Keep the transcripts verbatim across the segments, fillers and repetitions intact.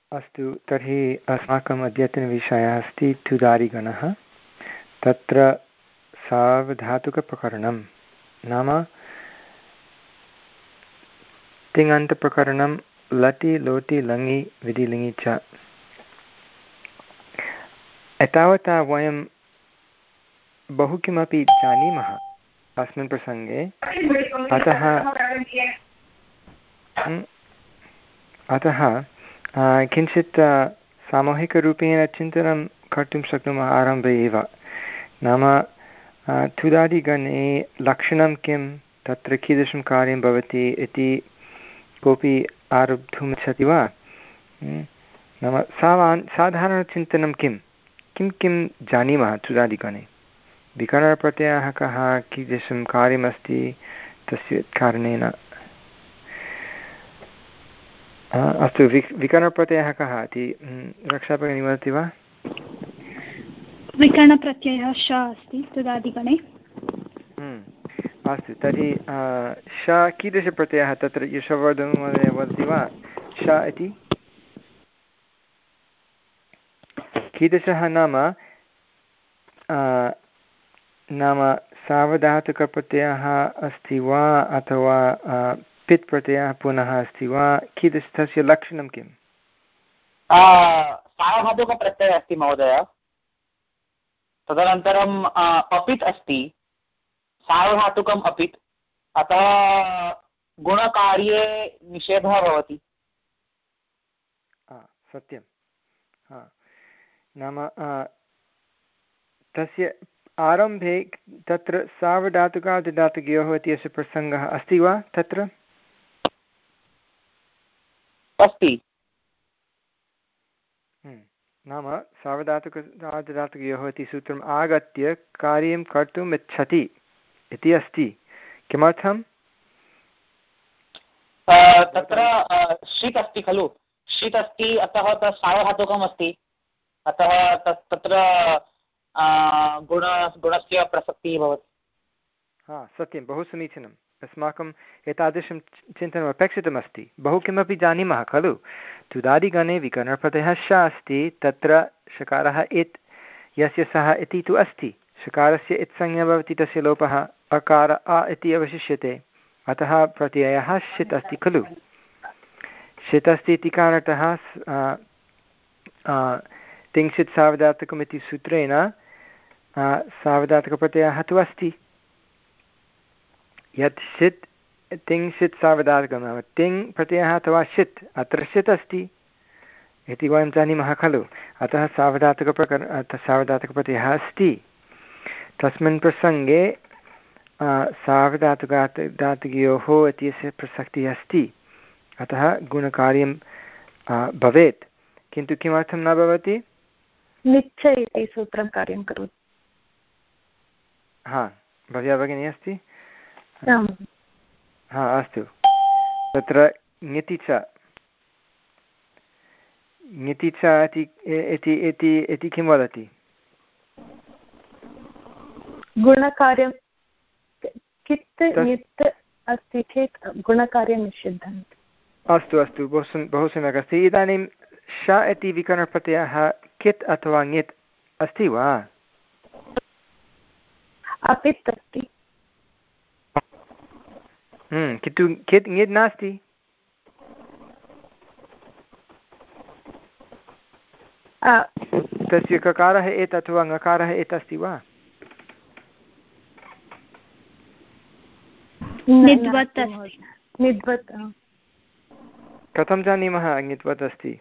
अस्तु, तर्हि अस्माकम् अद्यतनविषयः अस्ति तुदादिगणः। तत्र सार्वधातुकप्रकरणं नाम तिङन्तप्रकरणं लटि लोटि लङि विधिलिङि च। एतावता वयं बहु किमपि जानीमः अस्मिन् प्रसङ्गे, अतः अतः किञ्चित् सामूहिकरूपेण चिन्तनं कर्तुं शक्नुमः आरम्भे एव। नाम तुदादिगणे लक्षणं किं, तत्र कीदृशं कार्यं भवति इति कोऽपि आरब्धुम् इच्छति वा? नाम सामान् साधारणचिन्तनं किं किं किं जानीमः तुदादिगणे, विकरणप्रत्ययः कः, कीदृशं कार्यमस्ति तस्य कारणेन। अस्तु, वि विकरणप्रत्ययः कः इति रक्षाभगिनी वदति वा? विकरणप्रत्ययः श अस्ति तुदादिगणे। अस्तु, तर्हि श कीदृशप्रत्ययः तत्र यशोवर्धनमहोदय वदति वा? श इति कीदृशः नाम नाम सार्वधातुकप्रत्ययः अस्ति वा अथवा पित् प्रत्ययः पुनः अस्ति वा? कीदृश तस्य लक्षणं किम्? सार्वधातुकप्रत्ययः अस्ति महोदय, तदनन्तरं अपित् अस्ति, सार्वधातुकम् अपित्, अतः गुणकार्ये निषेधः भवति। सत्यं। नाम तस्य आरम्भे तत्र सार्वधातुकादिधातुकयोः इत्यस्य प्रसङ्गः अस्ति वा? तत्र अस्ति। नाम सार्वधातुकादिधातुकयोः इति सूत्रम् आगत्य कार्यं कर्तुम् इच्छति इति अस्ति। किमर्थं? तत्र शीत् अस्ति खलु, शीत् अस्ति, अतः तत् सार्वधातुकम् अस्ति, अतः तत्र गुण गुणस्य प्रसक्तिः भवति। हा, सत्यं, बहु समीचीनम्। अस्माकम् एतादृशं चिन्तनम् अपेक्षितमस्ति। बहु किमपि जानीमः खलु। तुदादिगणे विकरणप्रत्ययः श अस्ति, तत्र शकारः इत्, यस्य सः इति तु अस्ति, शकारस्य इत् संज्ञा भवति, तस्य लोपः, अकार अ इति अवशिष्यते, अतः प्रत्ययः षित् अस्ति खलु। षित् अस्ति इति कारणतः तिङ्क्षित् सार्वधातुकम् इति सूत्रेण सार्वधातुकप्रत्ययः तु अस्ति। यत् षित् तिङ्क्षित् सार्वधातुकं नाम तिङ् प्रत्ययः अथवा षित्, अत्र षित् अस्ति इति वयं जानीमः खलु। अतः सार्वधातुकप्रकर सार्वधातुकप्रत्ययः अस्ति। तस्मिन् प्रसङ्गे सार्वधातुकादिधातुकयोः इत्यस्य प्रसक्तिः अस्ति, अतः गुणकार्यं भवेत्। किन्तु किमर्थं न भवति? निश्चय इति सूत्रं कार्यं करोति। हा, भव्या भगिनी अस्ति? हा, अस्तु। तत्र ङिति च ङिति च इति इति इति किं वदति? गुणकार्यं कित् ङित् अस्ति चेत् गुणकार्यं निषिद्धम्। अस्तु अस्तु, बहु बहु सम्यक् अस्ति। इदानीं श इति विकरणप्रत्ययः कित् अथवा ङित् अस्ति वा? अपित् अस्ति। किन्तु कित् ङित् नास्ति। तस्य ककारः एत् अथवा ङकारः एत् अस्ति वा? कथं जानीमः ङित्वत् अस्ति?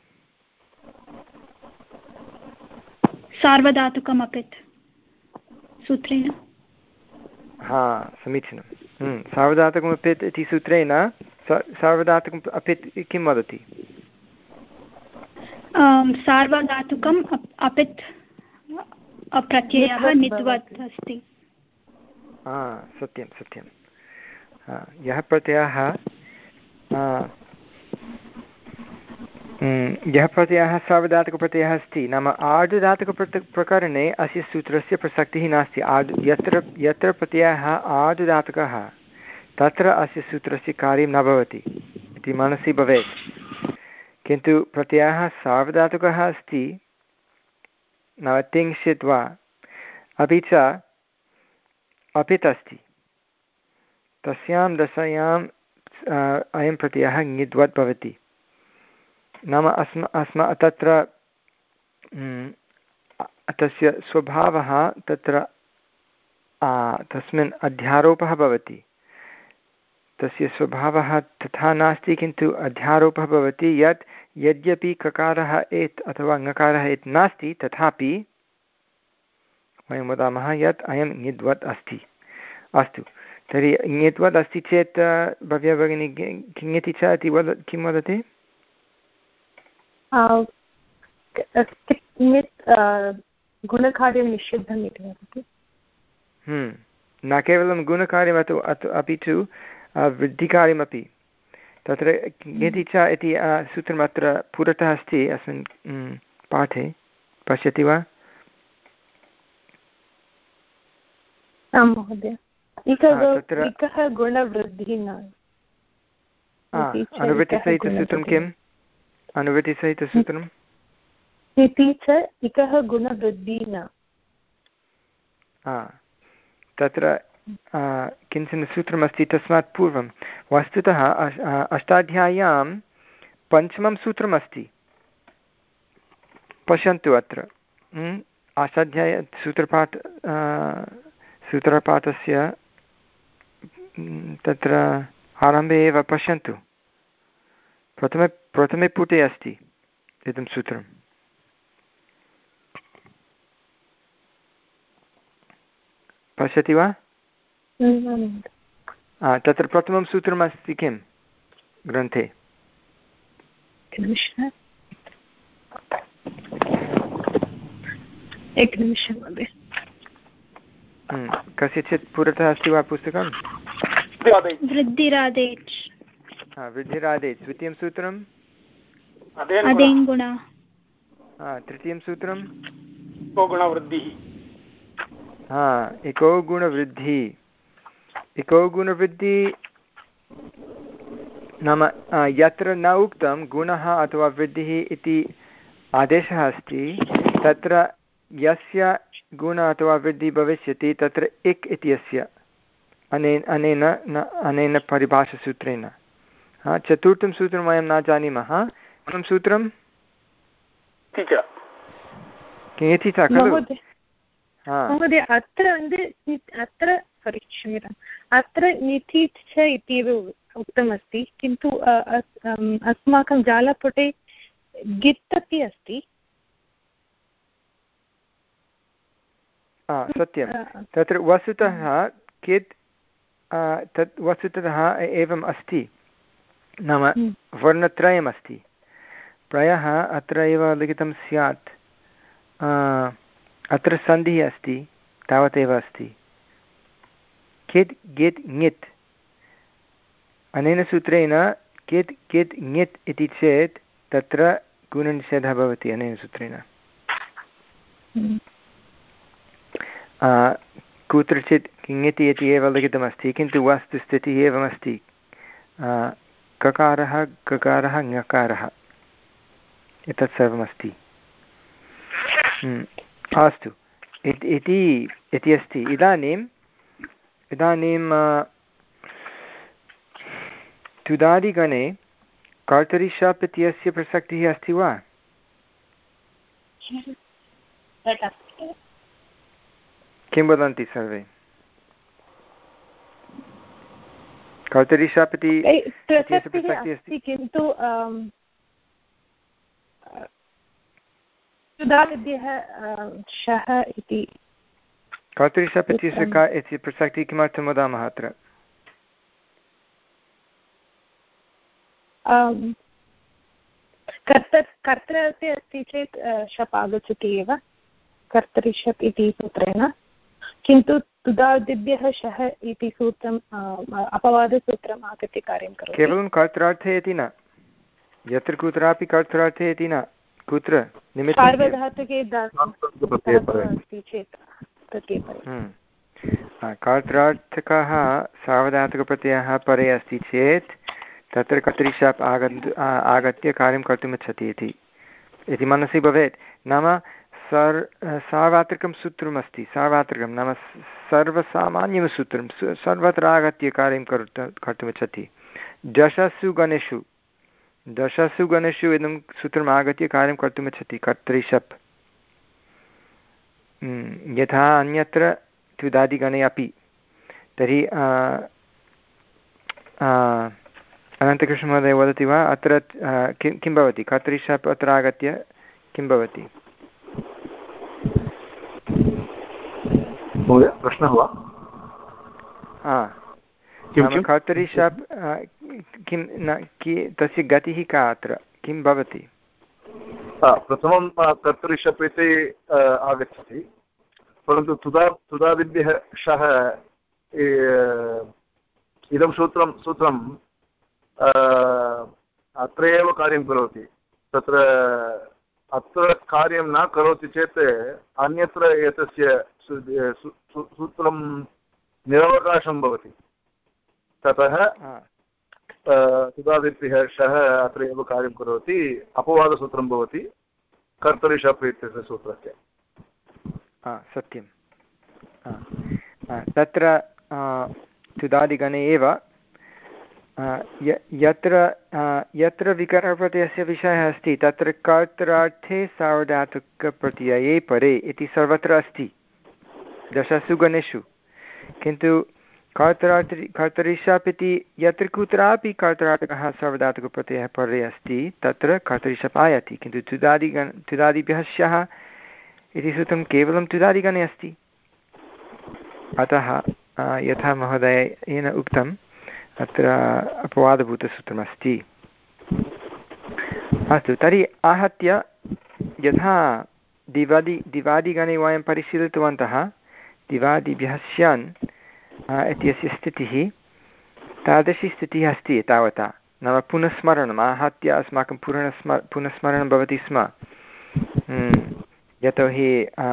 सार्वधातुकम् अपित् सूत्रेण। हा, समीचीनं। सार्वधातुकम् अपित् इति सूत्रेण सार्वधातुकम् अपित् किं वदति? सार्वधातुकम् अपित् प्रत्ययः नित्वत् अस्ति। हा, सत्यं सत्यं। यः प्रत्ययः यः प्रत्ययः सार्वधातुकप्रत्ययः अस्ति, नाम आर्धधातुकप्रत्य प्रकरणे अस्य सूत्रस्य प्रसक्तिः नास्ति। आर् यत्र यत्र प्रत्ययः आर्धधातुकः तत्र अस्य सूत्रस्य कार्यं न भवति इति मनसि भवेत्। किन्तु प्रत्ययः सार्वधातुकः अस्ति नाम तिङ्क्षित् वा, अपि च अपित् अस्ति, तस्यां दशायाम् अयं प्रत्ययः ङिद्वत् भवति। नाम अस्म अस्म तत्र तस्य स्वभावः तत्र तस्मिन् अध्यारोपः भवति, तस्य स्वभावः तथा नास्ति, किन्तु अध्यारोपः भवति यत् यद्यपि ककारः एत् अथवा ङकारः एत् नास्ति तथापि वयं वदामः यत् अयं ङिद्वत् अस्ति। अस्तु, तर्हि ङिद्वत् अस्ति चेत् भव्या भगिनी किङिति च इति वद किं वदति? गुणकार्यं निषिद्धम् इति वदति। न केवलं गुणकार्यम् अपि तु वृद्धिकार्यमपि। तत्र ङिति च इति सूत्रमत्र पुरतः अस्ति अस्मिन् पाठे, पश्यति वा? आं महोदय, इकः गुणवृद्धिः। अनुवृत्तिसहितसूत्रं किम्? अनुवृत्तिसहितसूत्रम् इति च इकः गुणवृद्धिः। तत्र किञ्चन सूत्रमस्ति तस्मात् पूर्वं वस्तुतः अष्टाध्याय्यां पञ्चमं सूत्रमस्ति, पश्यन्तु अत्र अष्टाध्याय्य सूत्रपाठ सूत्रपाठस्य तत्र आरम्भे एव पश्यन्तु, प्रथमे प्रथमे पुटे अस्ति इदं सूत्रं। पश्यति वा? तत्र प्रथमं सूत्रमस्ति किं ग्रन्थे? एकनिमिषं महोदय। कस्यचित् पुरतः अस्ति वा पुस्तकं? वृद्धिरादेच्। वृद्धिरादेच् द्वितीयं सूत्रम् अदेङ्गुणः। तृतीयं सूत्रम् गुणवृद्धिः। हा, इको गुणवृद्धिः। इको गुणवृद्धिः नाम यत्र न उक्तं गुणः अथवा वृद्धिः इति आदेशः अस्ति, तत्र यस्य गुण अथवा वृद्धिः भविष्यति तत्र इक् इत्यस्य अनेन अनेन न अनेन परिभाषासूत्रेण। चतुर्थं सूत्रं वयं न जानीमः। प्रथमं सूत्रं किङिति च खलु? महोदय, अत्र अत्र सोरि क्षम्यताम्, अत्र निथि च इत्येव उक्तमस्ति, किन्तु अस्माकं जालपुटे गित् अपि अस्ति। सत्यं, तत्र वस्तुतः कित् तत् वस्तुतः एवम् अस्ति, नाम वर्णत्रयमस्ति। प्रायः अत्र एव लिखितं स्यात्, अत्र सन्धिः अस्ति, तावदेव अस्ति। कित् गित् ङित्, अनेन सूत्रेण कित् गित् ङित् इति चेत् तत्र गुणनिषेधः भवति अनेन सूत्रेण। कुत्रचित् किङिति इति एव लिखितमस्ति, किन्तु वस्तुस्थितिः एवमस्ति, ककारः गकारः ङकारः एतत् सर्वमस्ति। अस्तु, इति इति अस्ति। इदानीम् इदानीं तुदादिगणे कर्तरि शप् इत्यस्य प्रसक्तिः अस्ति वा? किं वदन्ति सर्वे? कर्तरि शप् इति प्रसक्तिः अस्ति, किन्तु तुदादिभ्यः शः इति कर्तरि शप् इत्यस्य का इति प्रसक्तिः किमर्थं वदामः अत्र? कर्तर् कर्तृ अपि अस्ति चेत् शप् आगच्छति एव कर्तरि शप् इति सूत्रेण, किन्तु तुदादिभ्यः शः इति सूत्रम् अपवादसूत्रम् आगत्य कार्यं करोति। केवलं कर्त्रार्थे इति न, यत्र कुत्रापि कर्त्रार्थे इति न, कुत्र सार्वधातुके अस्ति चेत् कर्त्रार्थकः सार्वधातुकप्रत्ययः परे अस्ति चेत् तत्र कर्तरिशाप् आगन्तु आगत्य कार्यं कर्तुमिच्छति इति इति मनसि भवेत्। नाम सर् सार्वत्रिकं सूत्रमस्ति, सार्वत्रिकं नाम सर्वसामान्यं सूत्रं, सर्वत्र आगत्य कार्यं कर्तुं कर्तुमिच्छति। दशसु गणेषु दशसु गणेषु इदं सूत्रम् आगत्य कार्यं कर्तुमिच्छति कर्तरिशप्। यथा अन्यत्र त्रिदादिगणे अपि। तर्हि अनन्तकृष्णमहोदय वदति वा अत्र किं किं भवति कर्तरिशप् अत्र आगत्य किं भवति? प्रश्नः वा? हा, नाम कर्तरिशप् किं न कि तस्य गतिः का अत्र किं भवति? प्रथमं कर्तरिशप् इति आगच्छति, परन्तु तुदा तुदादिभ्यः शः इदं सूत्रं सूत्रम् अत्र एव कार्यं करोति। तत्र अत्र कार्यं न करोति चेत् अन्यत्र एतस्य सूत्रं निरवकाशं भवति। ततः तुदादिभ्यः शः अत्र एव कार्यं करोति, अपवादसूत्रं भवति कर्तरिशप् इत्यस्य सूत्रस्य। सत्यं तत्र तुदादिगणे एव यत्र यत्र विकरणप्रत्ययस्य विषयः अस्ति तत्र कर्तरार्थे सार्वधातुकप्रत्यये परे इति सर्वत्र अस्ति दशसु गणेषु, किन्तु कर्तरार्थ कर्तरिशप् इति यत्र कुत्रापि कर्तरार्थकः सार्वधातुकप्रत्ययः परे अस्ति तत्र कर्तरिशप् आयाति, किन्तु तुदादिगण तुदादिभ्यः शः इति सूत्रं केवलं तुदादिगणे अस्ति। अतः यथा महोदयेन उक्तम् अत्र अपवादभूतसूत्रमस्ति। अस्तु, तर्हि आहत्य यथा दिवादि दिवादिगणे वयं परिशीलितवन्तः दिवादिभ्यः स्यान् इत्यस्य स्थितिः तादृशी स्थितिः अस्ति तावता, नाम पुनस्मरणम् आहत्य अस्माकं पुनस्म पुनस्मरणं भवति स्म। यतोहि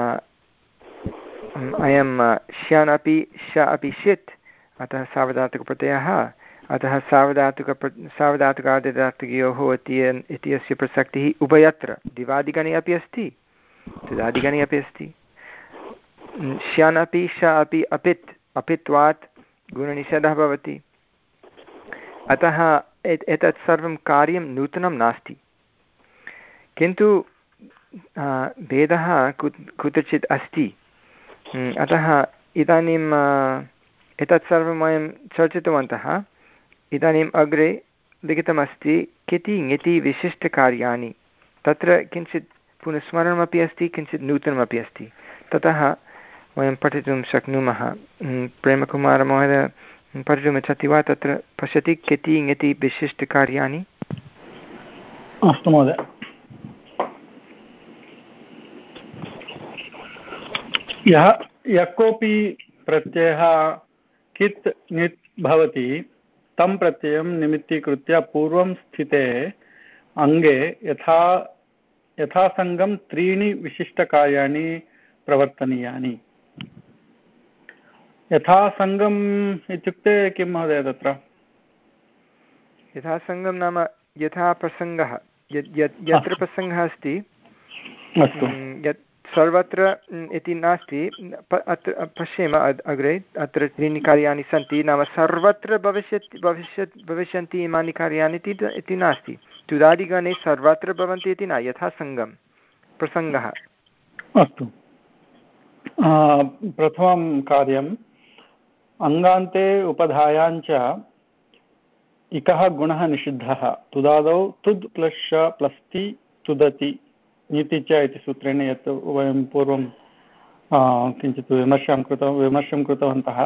अयं श्यान् अपि श अपि षित्, अतः सार्वधातुकप्रत्ययः, अतः सार्वधातुक सार्वधातुकार्धधातुकयोः इत्यस्य प्रसक्तिः उभयत्र दिवादिगणे अपि अस्ति तुदादिगणे अपि अस्ति। श्यान् अपि श अपि अपित् अपित्वात् गुणनिषेधः भवति। अतः एतत् सर्वं कार्यं नूतनं नास्ति, किन्तु भेदः कुत्रचित् अस्ति। अतः इदानीम् एतत् सर्वं वयं चर्चितवन्तः। इदानीम् अग्रे लिखितमस्ति किति ङिति विशिष्टकार्याणि, तत्र किञ्चित् पुनस्मरणमपि अस्ति किञ्चित् नूतनमपि अस्ति। ततः वयं पठितुं शक्नुमः। प्रेमकुमारमहोदय पठितुम् इच्छति वा? तत्र पश्यति किति ङिति विशिष्टकार्याणि। अस्तु महोदय। यः यः कोऽपि प्रत्ययः कित् ङित् भवति तं प्रत्ययं निमित्तीकृत्य पूर्वं स्थिते अङ्गे यथा यथासङ्गं त्रीणि विशिष्टकार्याणि प्रवर्तनीयानि। यथासङ्गम् इत्युक्ते किं महोदय तत्र? यथासङ्गं नाम यथा प्रसङ्गः, यत्र प्रसङ्गः अस्ति अस्तु यत् सर्वत्र इति नास्ति। अत्र पश्येम अग्रे, अत्र त्रीणि कार्याणि सन्ति, नाम सर्वत्र भविष्यति भविष्यत् भविष्यन्ति इमानि कार्याणि इति नास्ति। तुदादिगणे सर्वत्र भवन्ति इति न, यथासङ्गं प्रसङ्गः। अस्तु, प्रथमं कार्यम् अङ्गान्ते उपधायाञ्च इकः गुणः निषिद्धः। तुदादौ तुद् प्लस् प्लस्ति तुदति ङिति च इति सूत्रेण यत् वयं पूर्वं किञ्चित् विमर्शं कृत विमर्शं कृतवन्तः।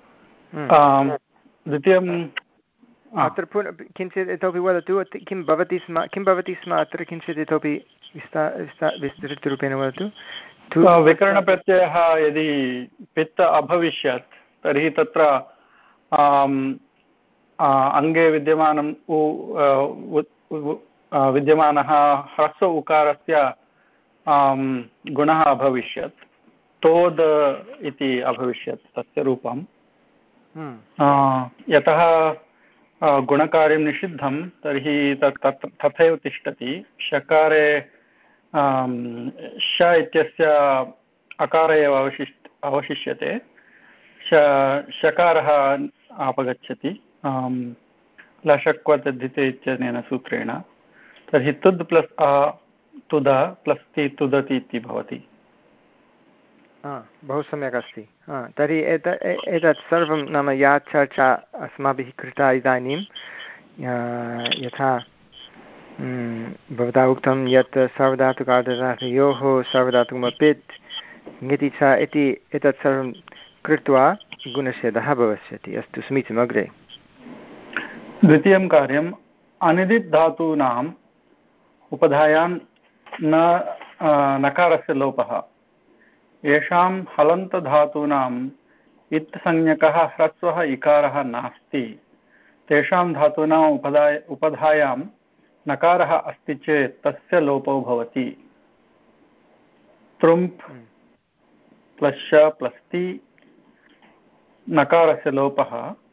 द्वितीयं अत्र पुनः किञ्चित् इतोपि वदतु, किं भवति स्म किं भवति स्म अत्र किञ्चित् इतोपि विस्तृतरूपेण वदतु। विकरणप्रत्ययः यदि पित्त अभविष्यत् तर्हि तत्र अङ्गे विद्यमानं विद्यमानः ह्रस्व उकारस्य गुणः अभविष्यत्, तोद् इति अभविष्यत् तस्य रूपं। यतः गुणकार्यं निषिद्धं तर्हि तत् तत् तथैव तिष्ठति। शकारे श इत्यस्य अकार एव अवशिष्ट अवशिष्यते, शकारः अपगच्छति लशक्वतद्धिते इत्यनेन सूत्रेण। तर्हि तुद् प्लस् अ तुद प्लस् ति तुदति इति भवति। बहु सम्यक् अस्ति। तर्हि एत एतत् सर्वं नाम या चर्चा अस्माभिः कृता इदानीं, यथा भवता उक्तं यत् सार्वधातुकार्धधातुयोः सार्वधातुकमपित् ङिति च इति एतत् सर्वं कृत्वा गुणच्छेदः भविष्यति। अस्तु, समीचीनम्। अग्रे द्वितीयं कार्यम् अनिदित् धातूनाम् उपधायां न नकारस्य लोपः। येषां हलन्तधातूनाम् इत्संज्ञकः ह्रस्वः इकारः नास्ति तेषां धातूनाम् उपधाय उपधायां नकारः अस्ति चेत् तस्य लोपो भवति। तृम्प् प्लश् प्लस्ति नकारस्य लोपः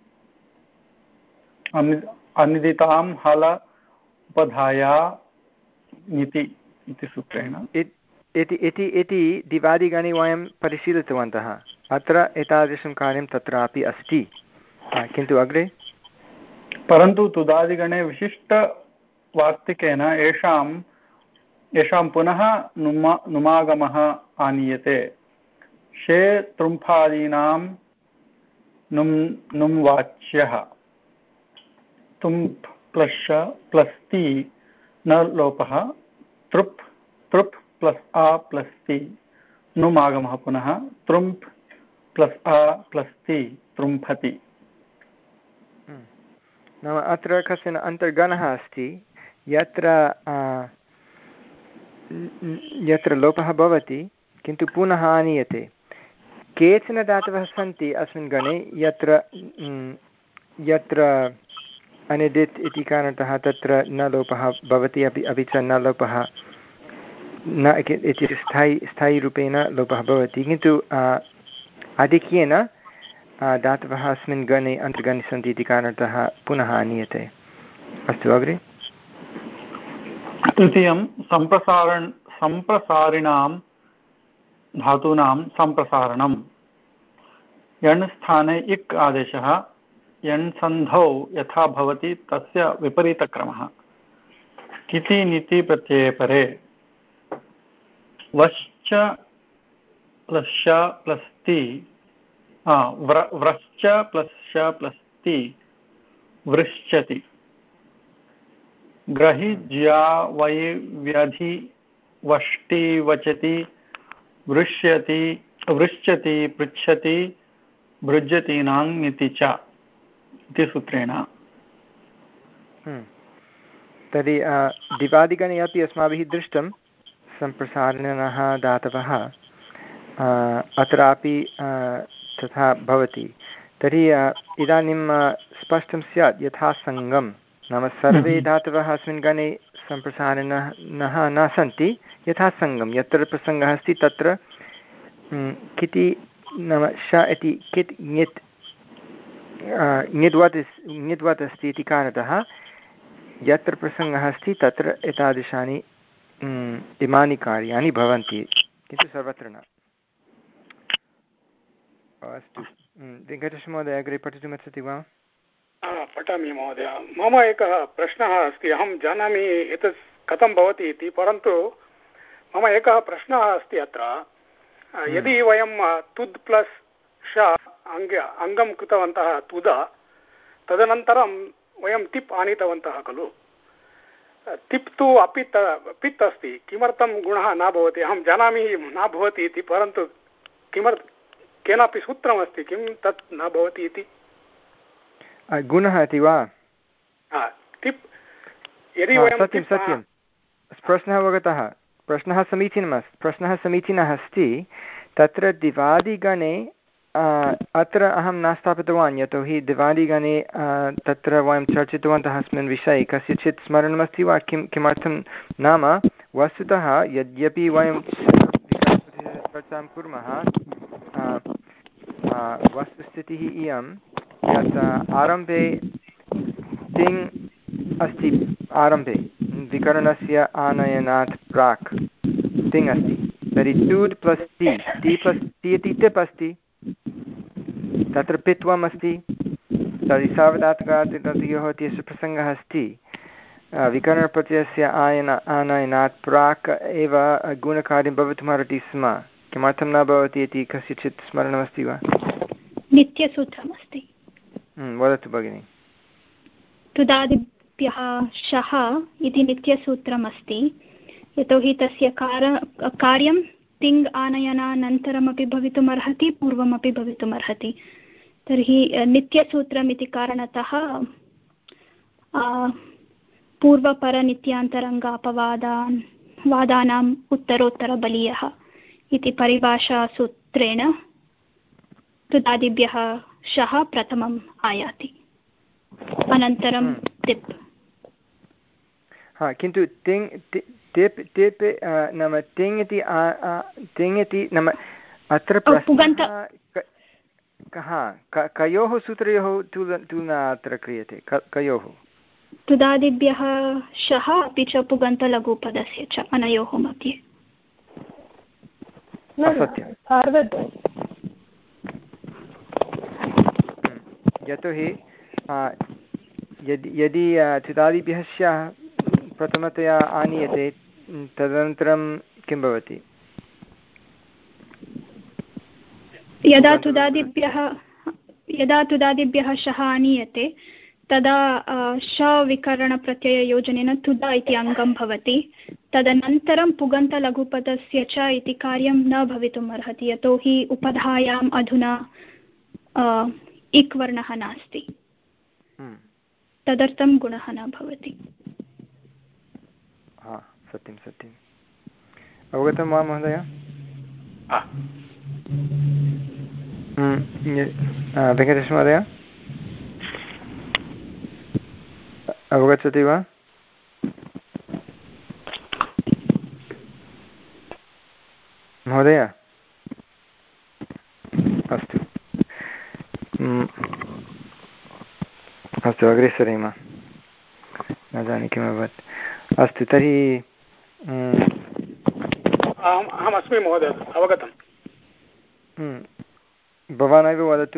अनिदितां हल उपधाया ङिति इति सूत्रेण। इति इति इति दिवादिगणे वयं परिशीलितवन्तः। अत्र एतादृशं कार्यं तत्रापि अस्ति, किन्तु अग्रे परन्तु तुदादिगणे विशिष्टवार्तिकेन येषां येषां पुनः नुमा नुमागमः आनीयते। शे तृम्फादीनां नुम् नुम्वाच्यः तुम्प् प्लश् प्लस्ति न लोपः। तृप् तृप् प्लस् आ प्लस्ति नुमागमः पुनः तृम्प् प्लस् आ प्लस्ति तृम्फति। नाम अत्र कश्चन अन्तर्गणः अस्ति यत्र यत्र लोपः भवति किन्तु पुनः आनीयते। केचन धातवः सन्ति अस्मिन् गणे यत्र यत्र अनिदित् इति कारणतः तत्र न लोपः भवति, अपि अपि च न लोपः न इति स्थायि स्थायिरूपेण लोपः भवति, किन्तु आधिक्येन धातवः अस्मिन् गणे अन्तर्गणे सन्ति इति कारणतः पुनः आनीयते। अस्तु, अग्रे तृतीयं सम्प्रसारण सम्प्रसारिणां धातूनां सम्प्रसारणम्। यण् स्थाने इक् आदेशः यण् सन्धौ यथा भवति तस्य विपरीतक्रमः। किति निति प्रत्यये परे वश्च प्लश्च प्लस्ति व्र व्रश्च प्लश्च प्लस्ति वृश्चति। ग्रहिज्या वै व्यधि वष्टि वचति वृष्यति वृश्चति पृच्छति भृज्यतीनां ङिति च इति सूत्रेण। तर्हि दिवादिगणे अपि अस्माभिः दृष्टं सम्प्रसारणः धातवः, अत्रापि तथा भवति। तर्हि इदानीं स्पष्टं स्यात् यथा सङ्गं, नाम सर्वे धातवः अस्मिन् गणे सम्प्रसारिणः न सन्ति। यथा सङ्गं यत्र प्रसङ्गः अस्ति तत्र किति नाम श इति कित् ङित् ङिद्वत् ङिद्वत् अस्ति इति कारणतः यत्र प्रसङ्गः अस्ति तत्र एतादृशानि इमानि कार्याणि भवन्ति, किन्तु सर्वत्र न। अस्तु, वेङ्कटेशमहोदय अग्रे पठितुमिच्छति वा? पठामि महोदय। मम एकः प्रश्नः अस्ति। अहं जानामि एतत् कथं भवति इति, परन्तु मम एकः प्रश्नः अस्ति अत्र। यदि वयं तुद् प्लस् श अङ्ग अङ्गं कृतवन्तः तुद, तदनन्तरं वयं तिप् आनीतवन्तः खलु। तिप् तु अपित् पित् अस्ति, किमर्थं गुणः न भवति? अहं जानामि न भवति इति, परन्तु किमर्थं केनापि सूत्रमस्ति किं तत् न भवति इति? गुणः इति वा? तिप् यदि वयं सत्यं सत्यं प्रश्नः अवगतः। प्रश्नः समीचीनमस्ति प्रश्नः समीचीनः अस्ति। तत्र दिवादिगणे अत्र अहं न स्थापितवान्, यतोहि दिवादिगणे तत्र वयं चर्चितवन्तः अस्मिन् विषये। कस्यचित् स्मरणमस्ति वा किं किमर्थं नाम वस्तुतः यद्यपि वयं चर्चां कुर्मः, वस्तुस्थितिः इयं यत् आरम्भे तिङ् अस्ति आरम्भे विकरणस्य आनयनात् प्राक् तिङ् अस्ति तर्हि टूड् प्लस् ति ति प्लस् ति इति टिप् अस्ति तत्र पित्वम् अस्ति तर्हि सार्वधातुकादियोः इत्यस्य प्रसङ्गः अस्ति विकरणप्रत्ययस्य आयन आनयनात् प्राक् एव गुणकार्यं भवितुमर्हति स्म किमर्थं न भवति इति कस्यचित् स्मरणमस्ति वा नित्यसूत्रमस्ति वदतु भगिनि तुदादिभ्यः शः इति नित्यसूत्रमस्ति यतोहि तस्य कार कार्यं तिङ् आनयनानन्तरमपि भवितुमर्हति पूर्वमपि भवितुमर्हति तर्हि नित्यसूत्रम् इति कारणतः पूर्वपरनित्यान्तरङ्गापवादान् वादानाम् उत्तरोत्तरबलीयः इति परिभाषासूत्रेण तुदादिभ्यः शः प्रथमम् आयाति अनन्तरं टिप् हा किन्तु तिङ् टिप् टिप् नाम तिङ् इति तिङ् इति नाम अत्र कयोः सूत्रयोः तुलना अत्र क्रियते कयोः तुदादिभ्यः शः अपि च पुगन्तलघुपदस्य च अनयोः मध्ये यतोहि यदि यदि तुदादिभ्यः शः प्रथमतया आनीयते तदनन्तरं किं भवति यदा तुदादिभ्यः यदा तुदादिभ्यः शः आनीयते तदा शविकरणप्रत्यययोजनेन तुदा इति अङ्गं भवति तदनन्तरं पुगन्तलघुपदस्य च इति कार्यं न भवितुम् अर्हति यतोहि उपधायाम् अधुना इक् वर्णः नास्ति तदर्थं गुणः न भवति सत्यं सत्यम् अवगतं वा महोदय वेङ्कटेशमहोदय अवगच्छति वा महोदय अस्तु अस्तु अग्रे सरेम न जाने किमभवत् अस्तु तर्हि अहमस्मि महोदय अवगतं भवानेव वदतु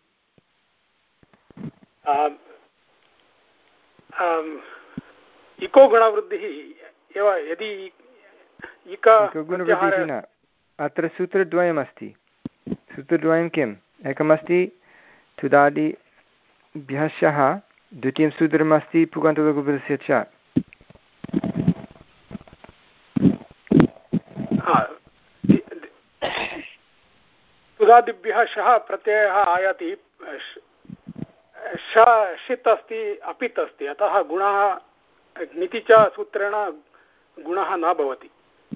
इको गुणवृद्धिः एव यदि गुणवृद्धिः न अत्र सूत्रद्वयमस्ति सूत्रद्वयं किम् एकमस्ति तुदादिभ्यः शः द्वितीयं सूत्रमस्ति पुगन्तलघुपदस्य च तुदादिभ्यः शः प्रत्ययः आयाति श षित् अस्ति अपित् अस्ति अतः गुणः ङिति च सूत्रेण गुणः न भवति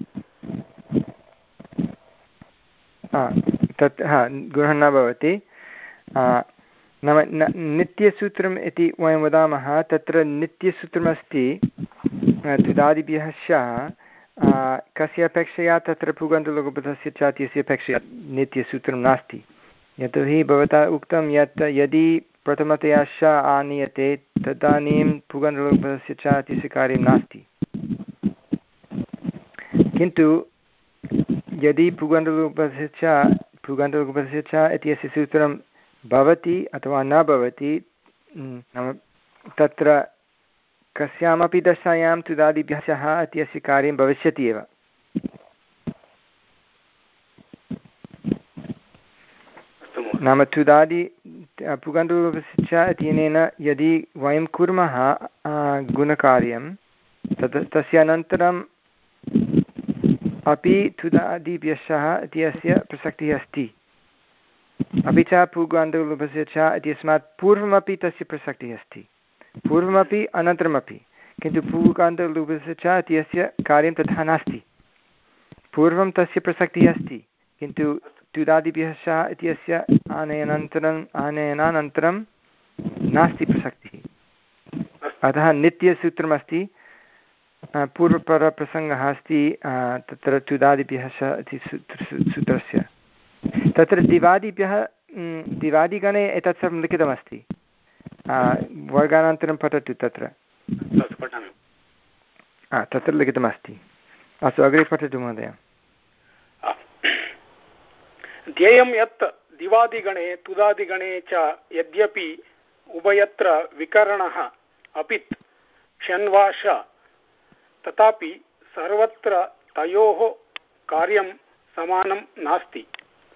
तत् हा गुणः न भवति नाम नित्यसूत्रम् इति वयं वदामः तत्र नित्यसूत्रमस्ति तुदादिभ्यः शः कस्य अपेक्षया तत्र पुगन्तलघुपदस्य च इत्यस्य अपेक्षया नित्यसूत्रं नास्ति यतोहि भवता उक्तं यत् यदि प्रथमतया श आनीयते तदानीं पुगन्तलघुपदस्य च इत्यस्य कार्यं नास्ति किन्तु यदि पुगन्तलघुपदस्य च पुगन्तलघुपदस्य च इत्यस्य सूत्रं भवति अथवा न भवति नाम तत्र कस्यामपि दशायां तुदादिभ्यः शः इत्यस्य कार्यं भविष्यति एव नाम तुदादि पुगन्तलघुपदस्य च इत्यनेन यदि वयं कुर्मः गुणकार्यं तत् तस्य अनन्तरं अपि तुदादिभ्यः शः इत्यस्य प्रसक्तिः अस्ति अपि च पुगन्तलघुपदस्य च इत्यस्मात् पूर्वमपि तस्य प्रसक्तिः अस्ति पूर्वमपि अनन्तरमपि किन्तु पुगन्तलघुपदस्य च इत्यस्य कार्यं तथा नास्ति पूर्वं तस्य प्रसक्तिः अस्ति किन्तु तुदादिभ्यः शः इत्यस्य आनयनानन्तरम् आनयनानन्तरं नास्ति प्रसक्तिः अतः नित्यसूत्रमस्ति पूर्वपरप्रसङ्गः अस्ति तत्र तुदादिभ्यः शः इति सूत्रस्य तत्र दिवादिभ्यः दिवादिगणे एतत् सर्वं लिखितमस्ति वर्गानन्तरं पठतु तत्र तत्र लिखितमस्ति। अस्तु अग्रे पठतु महोदय। ध्येयं यत् दिवादिगणे तुदादिगणे च यद्यपि उभयत्र विकरणः अपित् षण्वा श तथापि सर्वत्र तयोः कार्यं समानं नास्ति।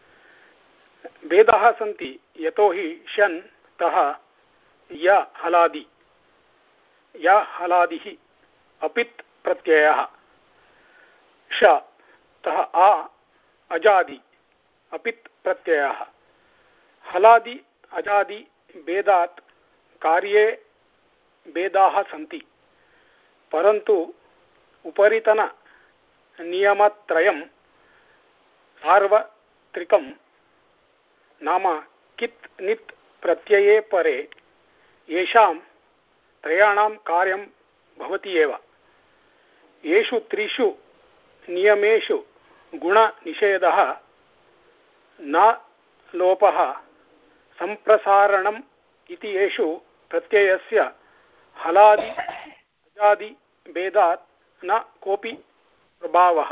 भेदाः सन्ति यतोहि षन् तः य हलादि य हलादिः अपित् प्रत्ययः श तः आ अजादि अपित् प्रत्ययः हलादि अजादि भेदात् कार्ये भेदाः सन्ति परन्तु उपरितन नियमत्रयं सार्वत्रिकं नाम कित् नित् प्रत्यये परे येषां त्रयाणां कार्यं भवति एव। येषु त्रिषु नियमेषु गुणनिषेधः न लोपः सम्प्रसारणम् इति येषु प्रत्ययस्य हलादि अजादि भेदात् न कोऽपि प्रभावः।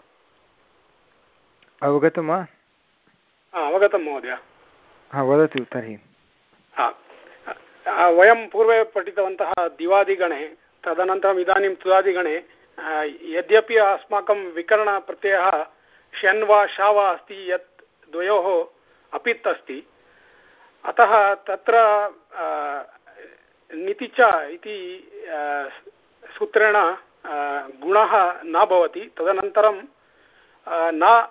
अवगतं वा? अवगतं महोदय। वदतु तर्हि। वयं पूर्वे पठितवन्तः दिवादिगणे, तदनन्तरम् इदानीं तुदादिगणे यद्यपि अस्माकं विकरणप्रत्ययः षन् वा श वा अस्ति, यत् द्वयोः अपित् अस्ति, अतः तत्र निति च इति सूत्रेण गुणः न भवति। तदनन्तरं न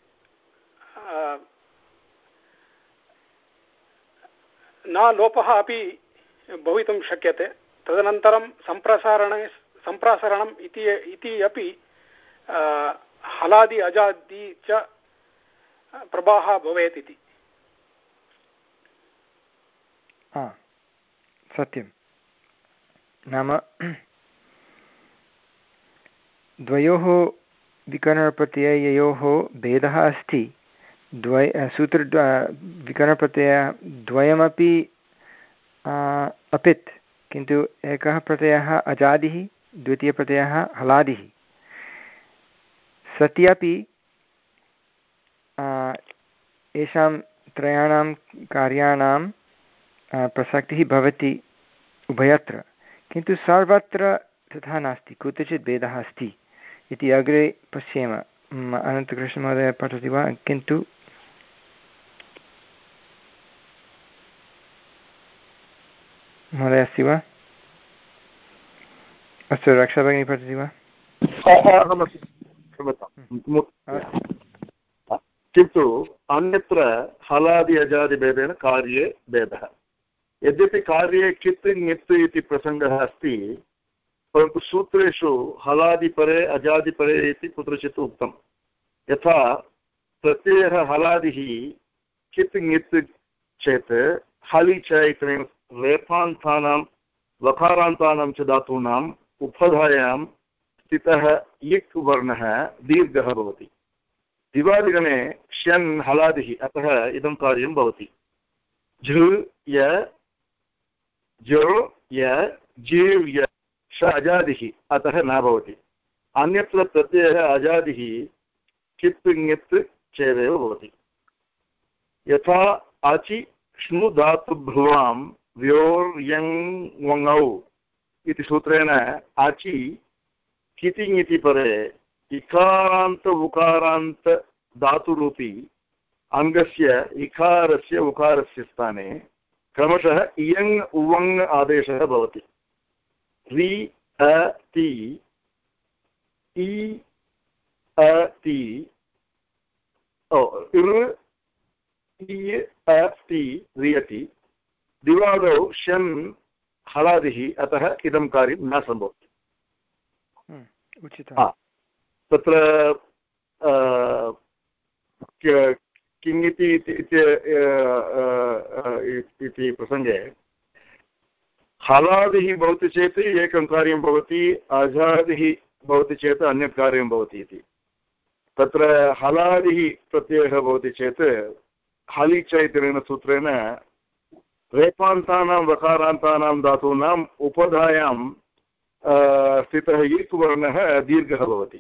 न लोपः अपि भवितुं शक्यते। तदनन्तरं सम्प्रसारणे सम्प्रसारणम् इति इति अपि हलादि अजादि च प्रभावः भवेत् इति। सत्यं। नाम द्वयोः विकरणप्रत्यययोः भेदः अस्ति। द्वय सूत्र विकरणप्रत्ययः द्वयमपि अपित्, किन्तु एकः प्रत्ययः अजादिः, द्वितीयप्रत्ययः हलादिः। सत्यपि येषां त्रयाणां कार्याणां प्रसक्तिः भवति उभयत्र, किन्तु सर्वत्र तथा नास्ति, कुत्रचित् भेदः अस्ति इति अग्रे पश्येम। अनन्तकृष्णमहोदय पठति वा? किन्तु महोदय अस्ति वा? अस्तु, रक्षा भगिनी पठति वा? किन्तु अन्यत्र हलादि अजादिभेदेन कार्ये भेदः। यद्यपि कार्ये कित् ङित् इति प्रसङ्गः अस्ति, परन्तु सूत्रेषु हलादिपरे अजादिपरे इति कुत्रचित् उक्तं। यथा प्रत्ययः हलादिः कित् ङित् चेत् हलि च इति रेफान्तानां वकारान्तानां च धातूनाम् उपधायां स्थितः इक् वर्णः दीर्घः भवति। दिवादिगणे ष्यन् हलादिः, अतः इदं कार्यं भवति। झृ य जो य जीव् य श अजादिः, अतः न भवति। अन्यत्र प्रत्ययः अजादिः कित् ङित् चेदेव भवति। यथा आचि श्नु धातुभ्रुवां व्योर्यङ् वङौ इति सूत्रेण आचि किति ङिति परे इकारान्त उकारान्त धातुरूपी अङ्गस्य इकारस्य उकारस्य स्थाने क्रमशः इयङ् उवङ् आदेशः भवति। रि अ ति इ अ ति ऋ इ अ ति रियति। दिवादौ षन् हलादिः, अतः इदं कार्यं न सम्भवति। तत्र किङिति इति प्रसङ्गे हलादिः भवति चेत् एकं कार्यं भवति, अजादिः भवति चेत् अन्यत् कार्यं भवति इति। तत्र हलादिः प्रत्ययः भवति चेत् हलि च इत्यनेन सूत्रेण रेपान्तानां वकारान्तानां धातूनाम् उपधायां स्थितः इक् वर्णः दीर्घः भवति।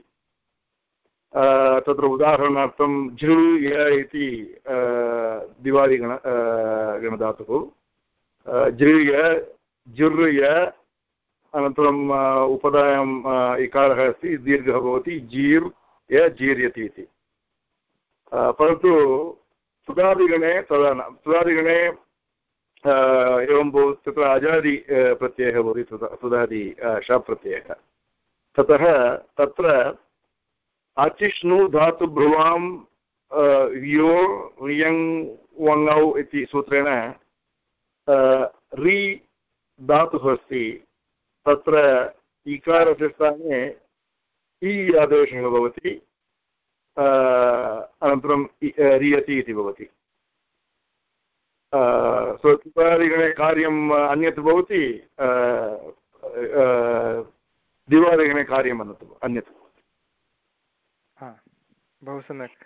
तत्र उदाहरणार्थं झृ य इति दिवादिगण गणधातुः झृय झृय अनन्तरम् उपधायाम् इकारः अस्ति दीर्घः भवति जीर् य जीर्यति इति। परन्तु तुदादिगणे तदा न तुदादिगणे एवं भवति तत्र अजादि प्रत्ययः भवति तुदादि शप् प्रत्ययः। ततः तत्र अचिष्णु धातुभ्रुवां यो रियङ् वङौ इति सूत्रेण रि धातुः अस्ति। तत्र इकारस्य स्थाने इ आदेशः भवति अनन्तरं रियति इति भवति। तुदादिगणे कार्यम् अन्यत् भवति दिवादिगणे कार्यम् अन्यत् अन्यत् बहु सम्यक्।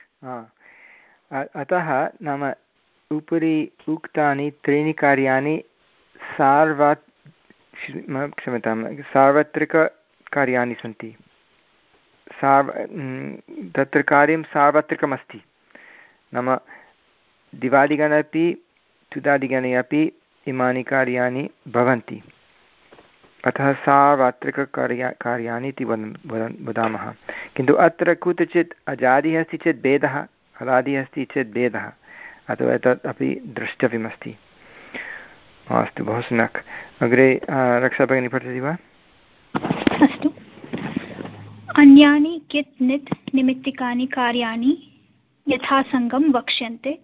अतः नाम उपरि उक्तानि त्रीणि कार्याणि सार्वा क्षम्यतां सार्वत्रिककार्याणि सन्ति। सार्व तत्र कार्यं सार्वत्रिकमस्ति। नाम दिवादिगणे अपि तुदादिगणे अपि इमानि कार्याणि भवन्ति। अतः सार्वत्रिककार्या कार्याणि इति वदामः। किन्तु अत्र कुत्रचित् अजादिः अस्ति चेत् भेदः, हलादिः अस्ति चेत् भेदः, अतः एतत् अपि द्रष्टव्यमस्ति। अस्तु, बहु सम्यक्। अग्रे रक्षा भगिनी पठति वा? अस्तु। अन्यानि कित् नित् निमित्तिकानि कार्याणि यथासङ्गं वक्ष्यन्ते।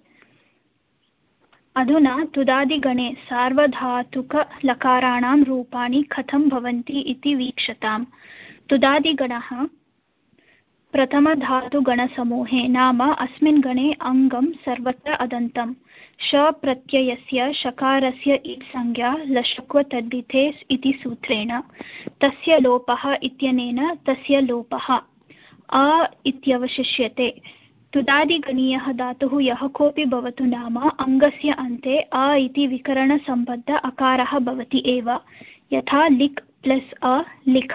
अधुना तुदादिगणे सार्वधातुकलकाराणां रूपाणि कथं भवन्ति इति वीक्षताम्। तुदादिगणः प्रथमधातुगणसमूहे, नाम अस्मिन् गणे अङ्गं सर्वत्र अदन्तं। श प्रत्ययस्य शकारस्य इट् संज्ञा लशक्व तद्धिते इति सूत्रेण तस्य लोपः इत्यनेन तस्य लोपः अ इत्यवशिष्यते। तुदादिगणीयः धातुः यः कोऽपि भवतु, नाम अङ्गस्य अन्ते अ इति विकरणसम्बद्ध अकारः भवति एव, यथा लिक् प्लस् अ लिख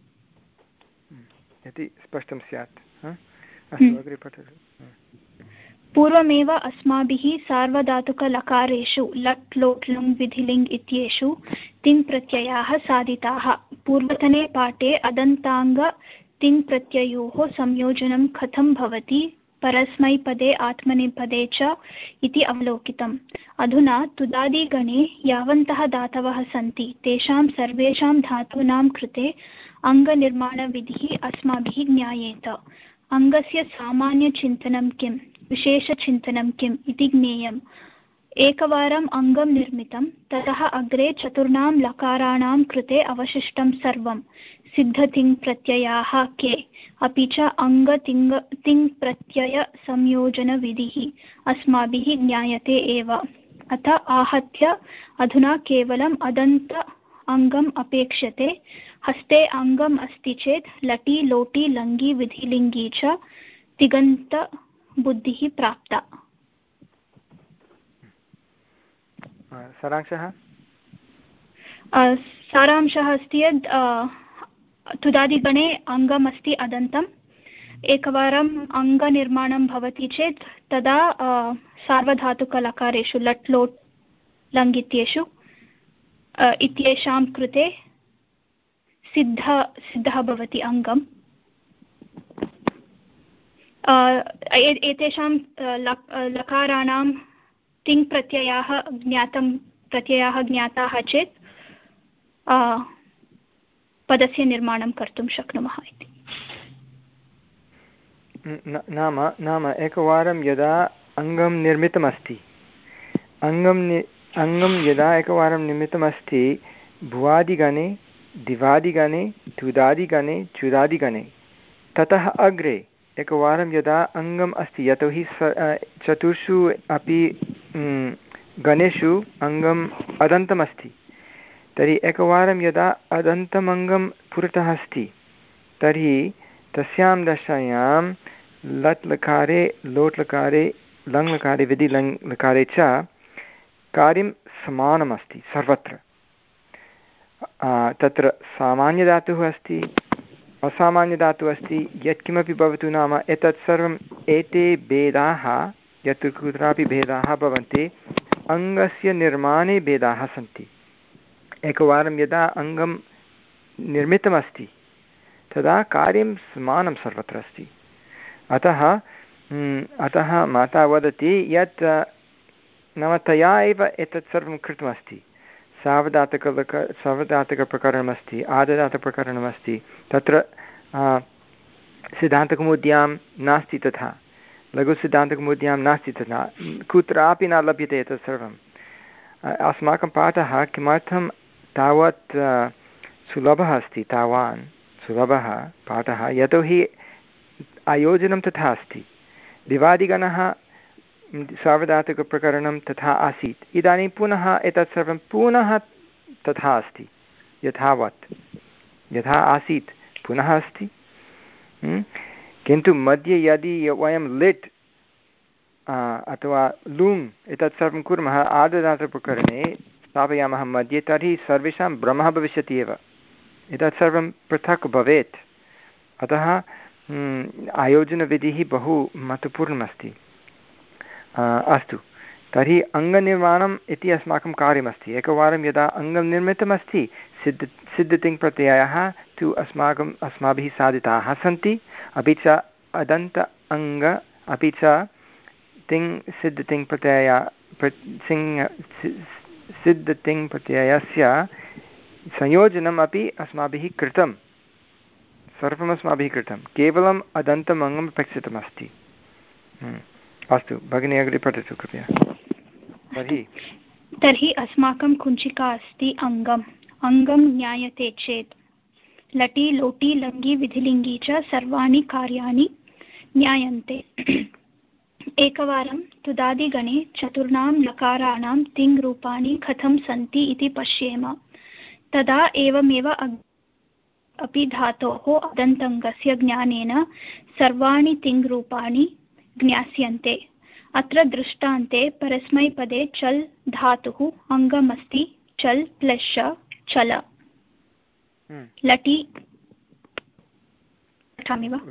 इति स्पष्टं स्यात्। अस्तु, अग्रे पठतु। पूर्वमेव अस्माभिः सार्वधातुकलकारेषु लट् लोट् लुङ् विधिलिङ् इत्येषु तिङ् प्रत्ययाः साधिताः। पूर्वतने पाठे अदन्ताङ्ग तिङ् प्रत्ययोः संयोजनं कथं भवति परस्मैपदे आत्मनेपदे च इति अवलोकितम्। अधुना तुदादिगणे यावन्तः धातवः सन्ति तेषां सर्वेषां धातूनां कृते अङ्गनिर्माणविधिः अस्माभिः ज्ञायेत। अङ्गस्य सामान्यचिन्तनं किं, विशेषचिन्तनं किम् इति ज्ञेयम्। एकवारम् अङ्गं निर्मितं, ततः अग्रे चतुर्णां लकाराणां कृते अवशिष्टं सर्वं सिद्धतिङ् प्रत्ययाः के, अपि च अङ्गतिङ् तिङ् प्रत्यय संयोजनविधिः अस्माभिः ज्ञायते एव। अतः आहत्य अधुना केवलम् अदन्त अङ्गम् अपेक्ष्यते। हस्ते अङ्गम् अस्ति चेत् लटि लोटि लङ्गि विधिलिङ्गि च तिङन्तबुद्धिः प्राप्ता। सारांशः सारांशः अस्ति यत् तुदादिगणे अङ्गम् अस्ति अदन्तम्। एकवारम् अङ्गनिर्माणं भवति चेत् तदा सार्वधातुकलकारेषु लट् लोट् लङ् इत्येषु इत्येषां कृते सिद्ध सिद्धः भवति अङ्गम्। एतेषां लकाराणां तिङ् प्रत्ययाः ज्ञातं प्रत्ययाः ज्ञाताः चेत् पदस्य निर्माणं कर्तुं शक्नुमः इति। नाम नाम एकवारं यदा अङ्गं निर्मितमस्ति अङ्गं नि अङ्गं यदा एकवारं निर्मितमस्ति भुवादिगणे दिवादिगणे तुदादिगणे चुदादिगणे, ततः अग्रे एकवारं यदा अङ्गम् अस्ति, यतोहि चतुर्षु अपि गणेषु अङ्गम् अदन्तमस्ति, तर्हि एकवारं यदा अदन्तमङ्गं पुरतः अस्ति तर्हि तस्यां दशायां लट् लकारे लोट् लकारे लङ् लकारे विधि लङ् लकारे च कार्यं समानमस्ति सर्वत्र। तत्र सामान्यधातुः अस्ति, असामान्यधातुः अस्ति, यत्किमपि भवतु नाम एतत् सर्वम् एते भेदाः यत्र कुत्रापि भेदाः भवन्ति अङ्गस्य निर्माणे भेदाः सन्ति। एकवारं यदा अङ्गं निर्मितमस्ति तदा कार्यं समानं सर्वत्र अस्ति। अतः अतः माता वदति यत् नाम तया एव एतत् सर्वं कृतमस्ति। सावधातकलक सावधातकप्रकरणमस्ति, आददातप्रकरणमस्ति, तत्र सिद्धान्तकौमुद्यां नास्ति तथा, लघुसिद्धान्तकौमुद्यां नास्ति तथा, कुत्रापि न लभ्यते एतत् सर्वम्। अस्माकं पाठः किमर्थं तावत् सुलभः अस्ति, तावान् सुलभः पाठः, यतोहि आयोजनं तथा अस्ति। दिवादिगणः सार्वधातुकप्रकरणं तथा आसीत्, इदानीं पुनः एतत् सर्वं पुनः तथा अस्ति, यथावत् यथा आसीत् पुनः अस्ति। किन्तु मध्ये यदि वयं लिट् अथवा लुङ् एतत् सर्वं कुर्मः आददातप्रकरणे स्थापयामः मध्ये, तर्हि सर्वेषां भ्रमः भविष्यति एव, एतत् सर्वं पृथक् भवेत्। अतः आयोजनविधिः बहु महत्त्वपूर्णमस्ति। अस्तु, तर्हि अङ्गनिर्माणम् इति अस्माकं कार्यमस्ति। एकवारं यदा अङ्गं निर्मितमस्ति सिद्ध सिद्धतिङ् प्रत्ययाः तु अस्माकम् अस्माभिः साधिताः सन्ति, अपि च अदन्त अङ्ग अपि च तिङ् सिद्धतिङ् प्रत्यय प्र सिङ् सिद्धतिङ् प्रत्ययस्य संयोजनम् अपि अस्माभिः कृतं, सर्वमस्माभिः कृतं, केवलम् अदन्तम् अङ्गम् अपेक्षितमस्ति। अस्तु भगिनी, अग्रे पठतु कृपया। तर्हि तर्हि अस्माकं कुञ्चिका अस्ति अङ्गम्। अङ्गं ज्ञायते चेत् लटि लोटि लङ्गि विधिलिङ्गि च सर्वाणि कार्याणि ज्ञायन्ते। एकवारं तुदादिगणे चतुर्णां लकाराणां तिङ् रूपाणि कथं सन्ति इति पश्येम। तदा एवमेव अपि धातोः अदन्तङ्गस्य ज्ञानेन सर्वाणि तिङ् रूपाणि ज्ञास्यन्ते। अत्र दृष्टान्ते परस्मैपदे चल् धातुः अङ्गमस्ति, चल् प्लस् चल। लटि पठामि वा?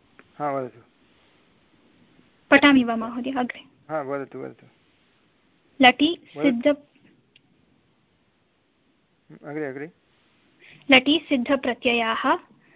पठामि वा महोदय? अग्रे वदतु वदतु। लटि सिद्ध अग्रे अग्रे लटि सिद्धप्रत्ययाः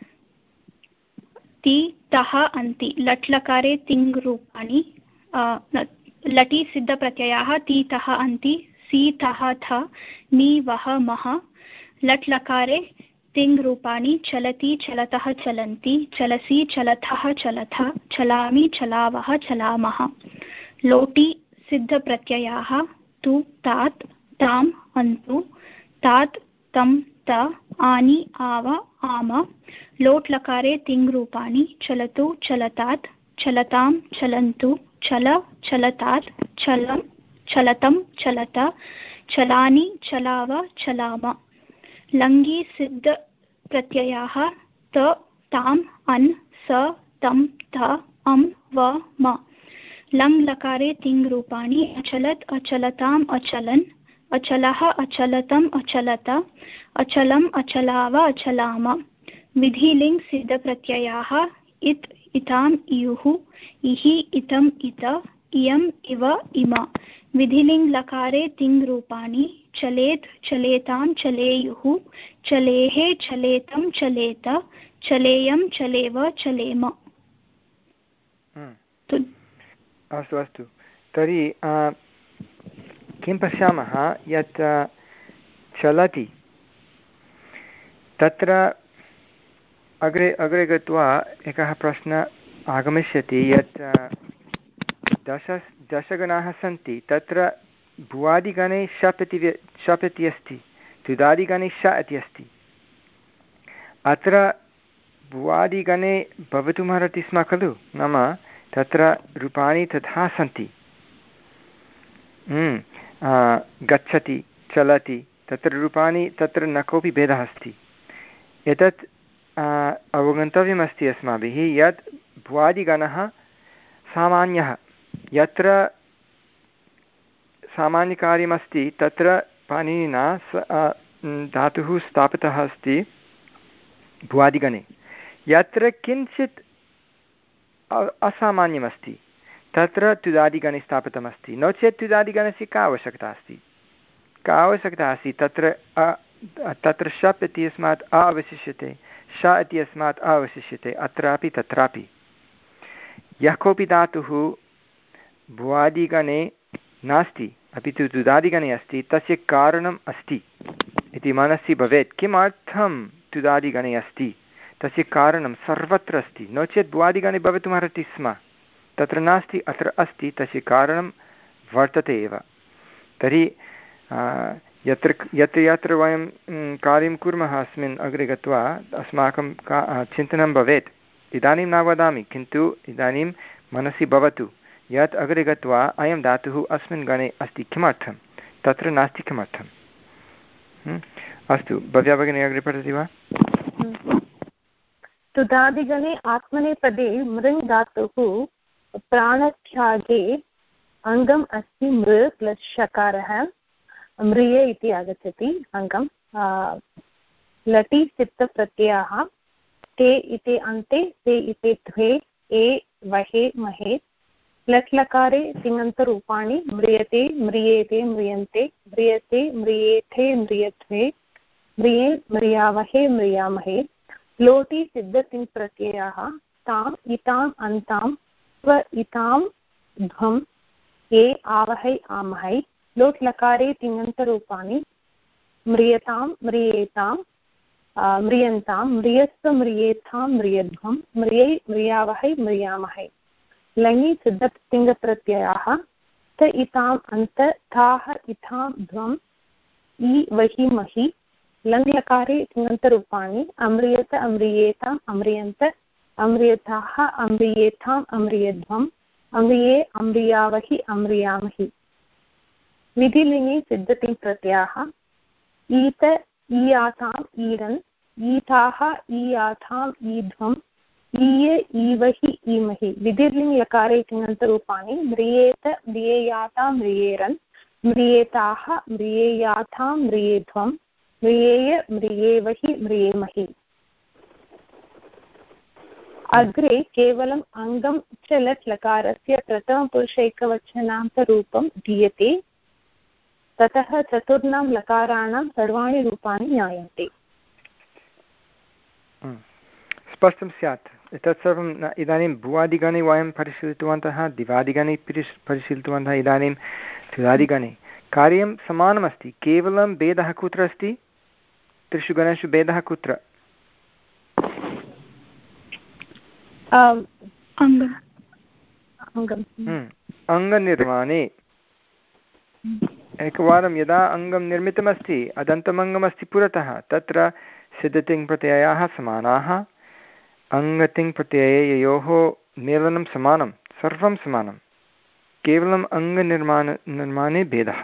ति तः अन्ति। लट् लकारे तिङ् रूपाणि लटि सिद्धप्रत्ययाः ति तः अन्ति, सि तः थ नि वः मः। लट् लकारे तिङ् रूपाणि चलति चलतः चलन्ति, चलसि चलथः चलथ, चलामि चलावः चलामः। लोटि सिद्धप्रत्ययाः तु तात् ताम् अन्तु, तात् तं त आनि आव आम। लोट् लकारे तिङ् रूपाणि चलतु चलतात्, चलतां चलन्तु, चल चलतात्, चलं चलतं चलत, चलानि चलाव चलाम। लङ्गि सिद्ध प्रत्ययाः त ताम् अन् स तं त अं व म। लङ् लकारे तिङ् रूपाणि अचलत् अचलताम् अचलन्, अचलः अचलतम् अचलत, अचलम् अचलाव अचलाम। विधिलिङ् सिद्धप्रत्ययाः इत् इताम् इयुः, इहि इतम् इत, इयम् इव इम। विधिलिङ् लकारे तिङ् रूपाणि चलेत् चलेतां चलेयुः, चलेः चलेतं चलेत, चलेयं चलेव चलेम। अस्तु अस्तु, तर्हि किं पश्यामः यत् चलति तत्र अग्रे अग्रे गत्वा एकः प्रश्नः आगमिष्यति यत् दश दशगणाः सन्ति, तत्र भुवादिगणे शप् इति शप् इति अस्ति, तुदादिगणे श इति अस्ति। अत्र भुवादिगणे भवितुमर्हति स्म खलु, नाम तत्र रूपाणि तथा सन्ति। गच्छति चलति, तत्र रूपाणि, तत्र न कोऽपि भेदः अस्ति। एतत् अवगन्तव्यमस्ति अस्माभिः यत् भुवादिगणः सामान्यः, यत्र सामान्यकार्यमस्ति तत्र पाणिनिना स धातुः स्थापितः अस्ति भुवादिगणे। यत्र किञ्चित् असामान्यमस्ति तत्र तुदादिगणे स्थापितमस्ति, नो चेत् तुदादिगणस्य का आवश्यकता अस्ति का आवश्यकता अस्ति तत्र तत्र शप् इत्यस्मात् अ अवशिष्यते, श इत्यस्मात् अ अवशिष्यते, अत्रापि तत्रापि। यः कोऽपि धातुः भुवादिगणे नास्ति अपि तु तुदादिगणे अस्ति तस्य कारणम् अस्ति इति मनसि भवेत्। किमर्थं तुदादिगणे अस्ति तस्य कारणं सर्वत्र अस्ति, नो चेत् भुवादिगणे भवितुमर्हति स्म, तत्र नास्ति अत्र अस्ति, तस्य कारणं वर्तते एव। तर्हि यत्र यत्र यत्र वयं कार्यं कुर्मः अस्मिन् अग्रे गत्वा अस्माकं का चिन्तनं भवेत्। इदानीं न वदामि किन्तु इदानीं मनसि भवतु यत् अग्रे गत्वा अयं धातुः अस्मिन् गणे अस्ति, किमर्थं तत्र नास्ति किमर्थम्। अस्तु, भव्या भगिनी अग्रे पठति वा? तुदादिगणे आत्मनेपदे मृङ् धातुः प्राणत्यागे अङ्गम् अस्ति मृ प्लस् शकारः म्रिये इति आगच्छति अङ्गं। लटि सिद्धप्रत्ययाः ते इति अन्ते ते इति द्वे ए वहे महे। लट् लकारे तिङन्तरूपाणि म्रियते म्रियेते म्रियन्ते म्रियते म्रियेथे म्रियध्वे म्रिये म्रियावहे म्रियामहे। लोटि सिद्धतिङ्प्रत्ययाः ताम् इताम् अन्तां स्व इतां ध्वम् ए आवहै आमहै। लोट् लकारे तिङन्तरूपाणि म्रियतां म्रियेतां म्रियन्तां म्रियस्व म्रियेथां म्रियध्वं म्रियै म्रियावहै म्रियामहै। लङि सिद्धतिङ्प्रत्ययाः त इताम् अन्त थाः इथां ध्वम् इ वहि महि। लङ् लकारे तिङन्तरूपाणि अम्रियत अम्रियेताम् अम्रियन्त अम्रियताः अम्रियेथाम् अम्रियध्वम् अम्रिये अम्रियावहि अम्रियामहि। विधिलिङि सिद्धतिङ्प्रत्ययाः ईत ईयाताम् ईरन् ईथाः ईयाथाम् ईध्वम् ईये ईवहि ईमहि। विधिर्लिङ् लकारे तिङन्तरूपाणि म्रियेत म्रियेयातां म्रियेरन् म्रियेताः म्रियेयाथां म्रियेध्वम् म्रियेय म्रियेवहि म्रियेमहि। अग्रे केवलम् अङ्गं च लट् लकारस्य प्रथमपुरुषैकवचनान्तरूपं दीयते, ततः चतुर्णां लकाराणां सर्वाणि रूपाणि ज्ञायन्ते। स्पष्टं स्यात् एतत् सर्वं न। इदानीं भुवादिगणे वयं परिशीलितवन्तः, दिवादिगणे परिशीलितवन्तः, इदानीं तुदादिगणे कार्यं समानमस्ति, केवलं भेदः कुत्र अस्ति? त्रिषु गणेषु भेदः कुत्र? अङ्गनिर्माणे। एकवारं यदा अङ्गं निर्मितमस्ति, अदन्तमङ्गमस्ति पुरतः, तत्र सिद्धतिङ्प्रत्ययाः समानाः, अङ्गतिङ्प्रत्यययोः मेलनं समानं, सर्वं समानं, केवलम् अङ्गनिर्माण निर्माणे भेदः।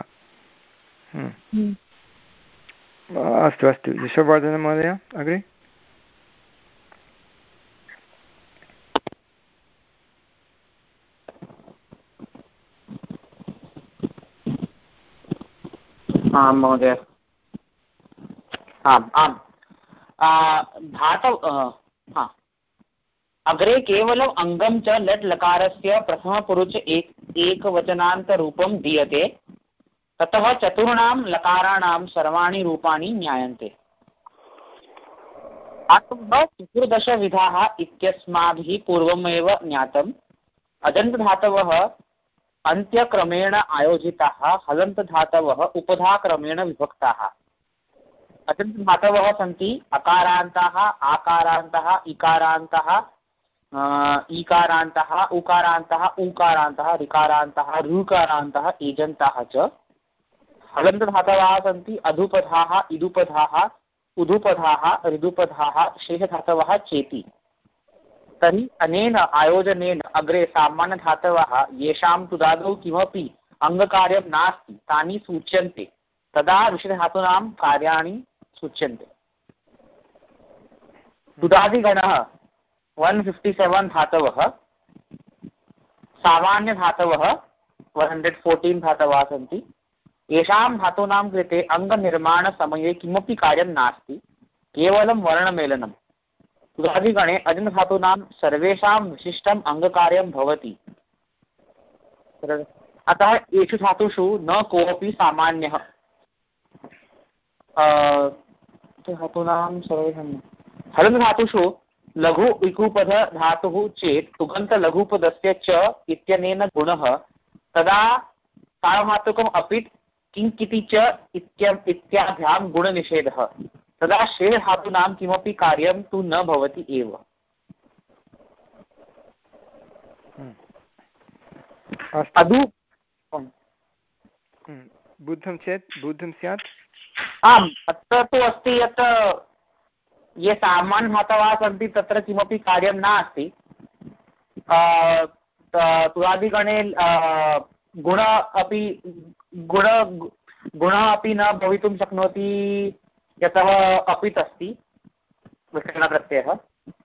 अस्तु अस्तु, यशोवर्धन महोदय अग्रे। आम् महोदय, आम् आम् धातव अग्रे केवलम् अङ्गं च लट् लकारस्य प्रथमपुरुष एक एकवचनान्तरूपं दीयते, ततः चतुर्णां लकाराणां सर्वाणि रूपाणि ज्ञायन्ते। धातवः चतुर्दशविधाः इत्यस्माभिः पूर्वमेव ज्ञातम्। अजन्तधातवः अन्त्यक्रमेण आयोजिताः, हलन्तधातवः उपधाक्रमेण विभक्ताः। अजन्तधातवः सन्ति अकारान्ताः, आकारान्तः, इकारान्तः, ईकारान्तः, उकारान्तः, ऊकारान्तः, ऋकारान्तः, ऋकारान्तः, एजन्ताः च। हलन्तधातवः सन्ति अधुपधाः, इदुपधाः, उदुपधाः, ऋदुपधाः, शेषधातवः चेति। तर्हि अनेन आयोजनेन अग्रे सामान्यधातवः येषां तुदादौ किमपि अङ्गकार्यं नास्ति तानि सूच्यन्ते, तदा विशेषधातूनां कार्याणि सूच्यन्ते। तुदादिगणः एक सौ सप्तसप्तति धातवः, सामान्यधातवः एक सौ चौदह धातवः सन्ति, येषां धातूनां कृते अङ्गनिर्माणसमये किमपि कार्यं नास्ति, केवलं वर्णमेलनम्। तुदादिगणे अजन्तधातूनां सर्वेषां विशिष्टम् अङ्गकार्यं भवति। अतः येषु धातुषु न कोऽपि सामान्यः। धातूनां सर्वेषां हलन्तधातुषु लघु इकुपद धातुः चेत् तुगन्तलघुपदस्य च इत्यनेन गुणः, तदा सार्वधातुकम् अपित् किङ्किति च इत्याभ्यां गुणनिषेधः, तदा शेषधातूनां किमपि कार्यं तु न भवति एव। अदु बुद्धं चेत् बुद्धं स्यात्। आम्, अत्र तु अस्ति यत् ये सामान्यधातवः सन्ति तत्र किमपि कार्यं नास्ति। तुदादिगणे गुण अपि गुण गुणः अपि न भवितुं शक्नोति, यतः अपित् अस्ति विकरणप्रत्ययः।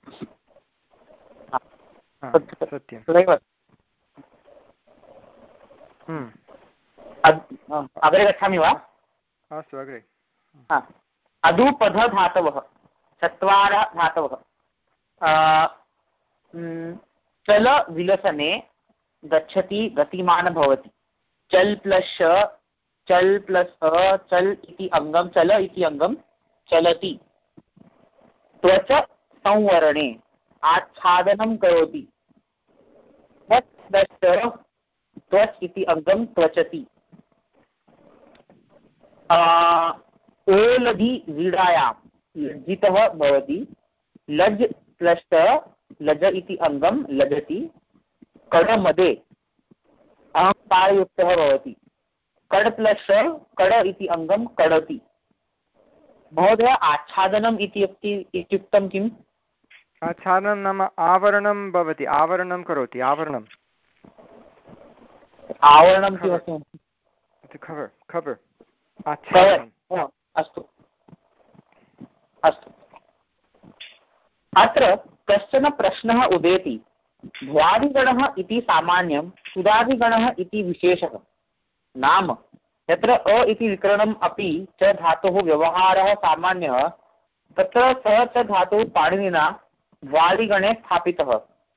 तदैव अग्रे गच्छामि वा? अस्तु, अग्रे। अदुपध धातवः चत्वारः धातवः चल विलसने गच्छति गतिमान भवति। चल प्लस चल प्लस अ चल इति अंगम चल इति अंगम चलति। त्वच संवरणे आच्छादनं करोति। त्वच प्लस त्वच इति अंगम त्वचति। ओलधि वीडायां लज्जितः भवति। लज् प्लस लज इति अंगम लजति। कड़मदे अहंकारयुक्तः भवति। कड़ प्लस कड़ इति अंगम कड़ति। महोदय, आच्छादनम् इत्युक्तं किम्? आच्छादनं नाम आवरणं भवति, आवरणं करोति, आवरणम्। आवरणं किमस्ति? खवर् खवर् आच्छादनम्। अस्तु अस्तु। अत्र कश्चन प्रश्नः उदेति। भ्वादिगणः इति सामान्यं, सुदादिगणः इति विशेषः। नाम यत्र अ इति विकरणम् अपि च धातुः व्यवहारः सामान्यः, तत्र सः च धातुः पाणिनिना भ्वादिगणे स्थापितः।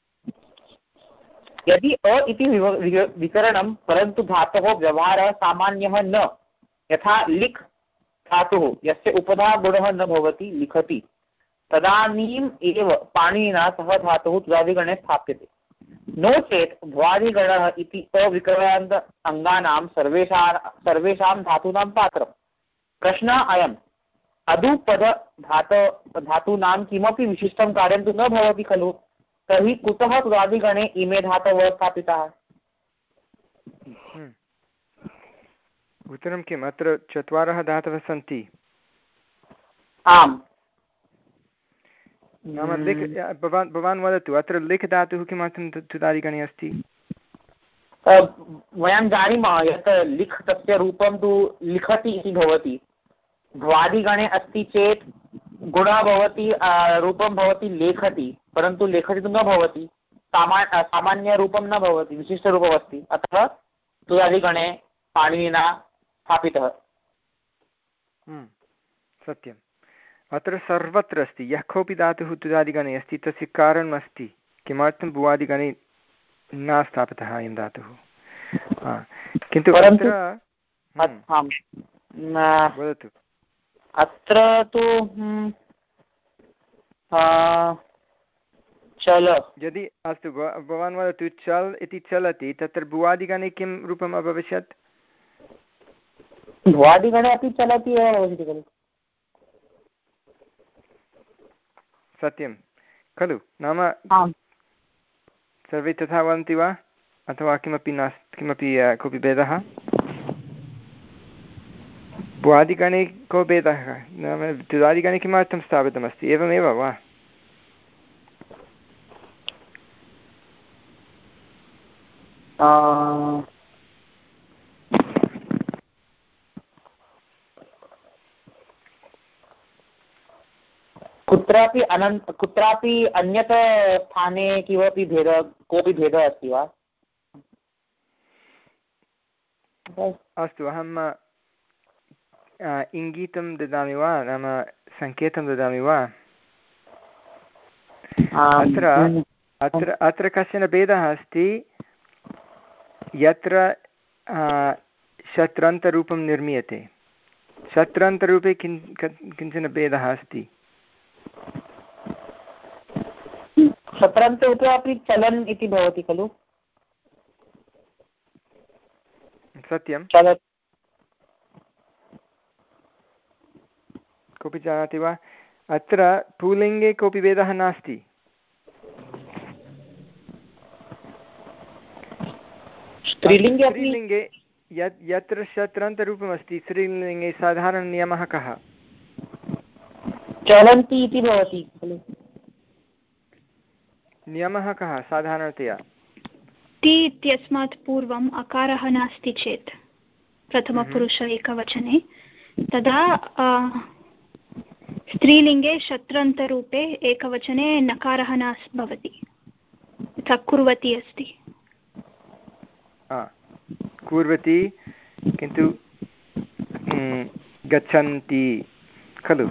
यदि अ इति विकरणं परन्तु धातोः व्यवहारः सामान्यः न, यथा लिख् धातुः यस्य उपधा गुणः न भवति, लिखति, तदानीम् एव पाणिनिना सः धातुः तुदादिगणे स्थाप्यते। नो चेत् भ्वादिगणः इति अविकरणान्त अङ्गानां सर्वेषां सर्वेषां धातूनां पात्रम्। प्रश्नः अयम्: अदुपद धातु धातूनां किमपि विशिष्टं कार्यं तु न भवति खलु, तर्हि कुतः तुदादिगणे इमे धातवः स्थापिताः? उत्तरं किम्? अत्र चत्वारः धातवः सन्ति। आम्। नाम लिख्, भवान् भवान् वदतु, अत्र लिख् धातुः किमर्थं तुदादिगणे अस्ति? वयं जानीमः यत् लिख् तस्य रूपं तु लिखति इति भवति। भ्वादिगणे अस्ति चेत् गुणः भवति, रूपं भवति लेखति, परन्तु लेखति तु न भवति, सामान्य सामान्यरूपं न भवति, विशिष्टरूपमस्ति। अतः तुदादिगणे पाणिनिना स्थापितः। सत्यम्। अत्र सर्वत्र अस्ति। यः कोऽपि धातुः तुदादिगणे अस्ति तस्य कारणमस्ति किमर्थं भुवादिगणे न स्थापितः अयं धातुः। किन्तु अत्र वदतु। अत्र तु चल यदि अस्तु, भवान् वदतु, चल् इति चलति, तत्र भुवादिगणे किं रूपम् अभविष्यत्? भुवादिगणे अपि चलति एव भवति खलु। सत्यं खलु? नाम सर्वे तथा वदन्ति वा, अथवा किमपि नास्ति, किमपि कोऽपि भेदः? भुवादिगणे को भेदः? नाम तुदादिगणे किमर्थं स्थापितमस्ति, एवमेव वा? कुत्रापि अनन्त कुत्रापि अन्यत स्थाने किमपि भेदः, कोऽपि भेदः अस्ति वा? अस्तु, अहं इङ्गितं ददामि वा नाम सङ्केतं ददामि वा अत्र अत्र अत्र कश्चन भेदः अस्ति यत्र शत्रन्तरूपं निर्मीयते शत्रन्तरूपे किं किञ्चन भेदः अस्ति शत्रन्तरूपे अपि चलन् इति भवति खलु सत्यं चलत् कोऽपि जानाति वा अत्र पुल्लिङ्गे कोऽपि भेदः नास्ति स्त्रीलिङ्गे स्त्रीलिङ्गे यत् यत्र शत्रन्तरूपमस्ति स्त्रीलिङ्गे साधारणनियमः कः चलन्ति इति भवति खलु नियमः कः साधारणतया ति इत्यस्मात् पूर्वम् अकारः नास्ति चेत् प्रथमपुरुष एकवचने तदा स्त्रीलिङ्गे शत्रन्तरूपे एकवचने नकारः न भवति यथा कुर्वती अस्ति कुर्वती किन्तु गच्छन्ति खलु